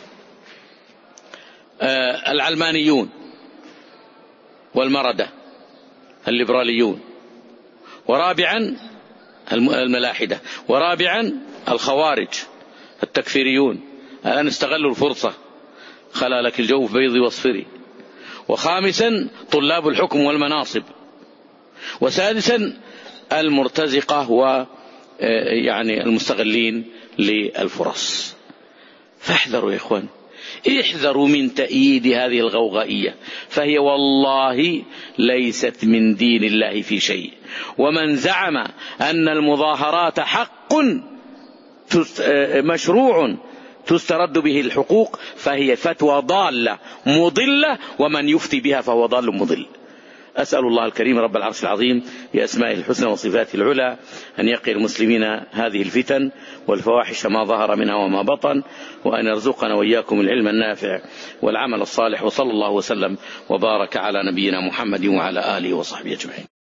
العلمانيون والمردة الليبراليون. ورابعا الملاحدة. ورابعا الخوارج التكفيريون، الآن استغلوا الفرصة، خلا لك الجوف بيضي واصفري. وخامسا طلاب الحكم والمناصب. وسادسا المرتزقة ويعني المستغلين للفرص. فاحذروا يا إخوان، احذروا من تأييد هذه الغوغائية، فهي والله ليست من دين الله في شيء. ومن زعم أن المظاهرات حق مشروع تسترد به الحقوق فهي فتوى ضالة مضلة، ومن يفتي بها فهو ضال مضل. أسأل الله الكريم رب العرش العظيم بأسمائه الحسنى وصفاته العلى أن يقي المسلمين هذه الفتن والفواحش ما ظهر منها وما بطن، وأن يرزقنا وإياكم العلم النافع والعمل الصالح. وصلى الله وسلم وبارك على نبينا محمد وعلى آله وصحبه أجمعين.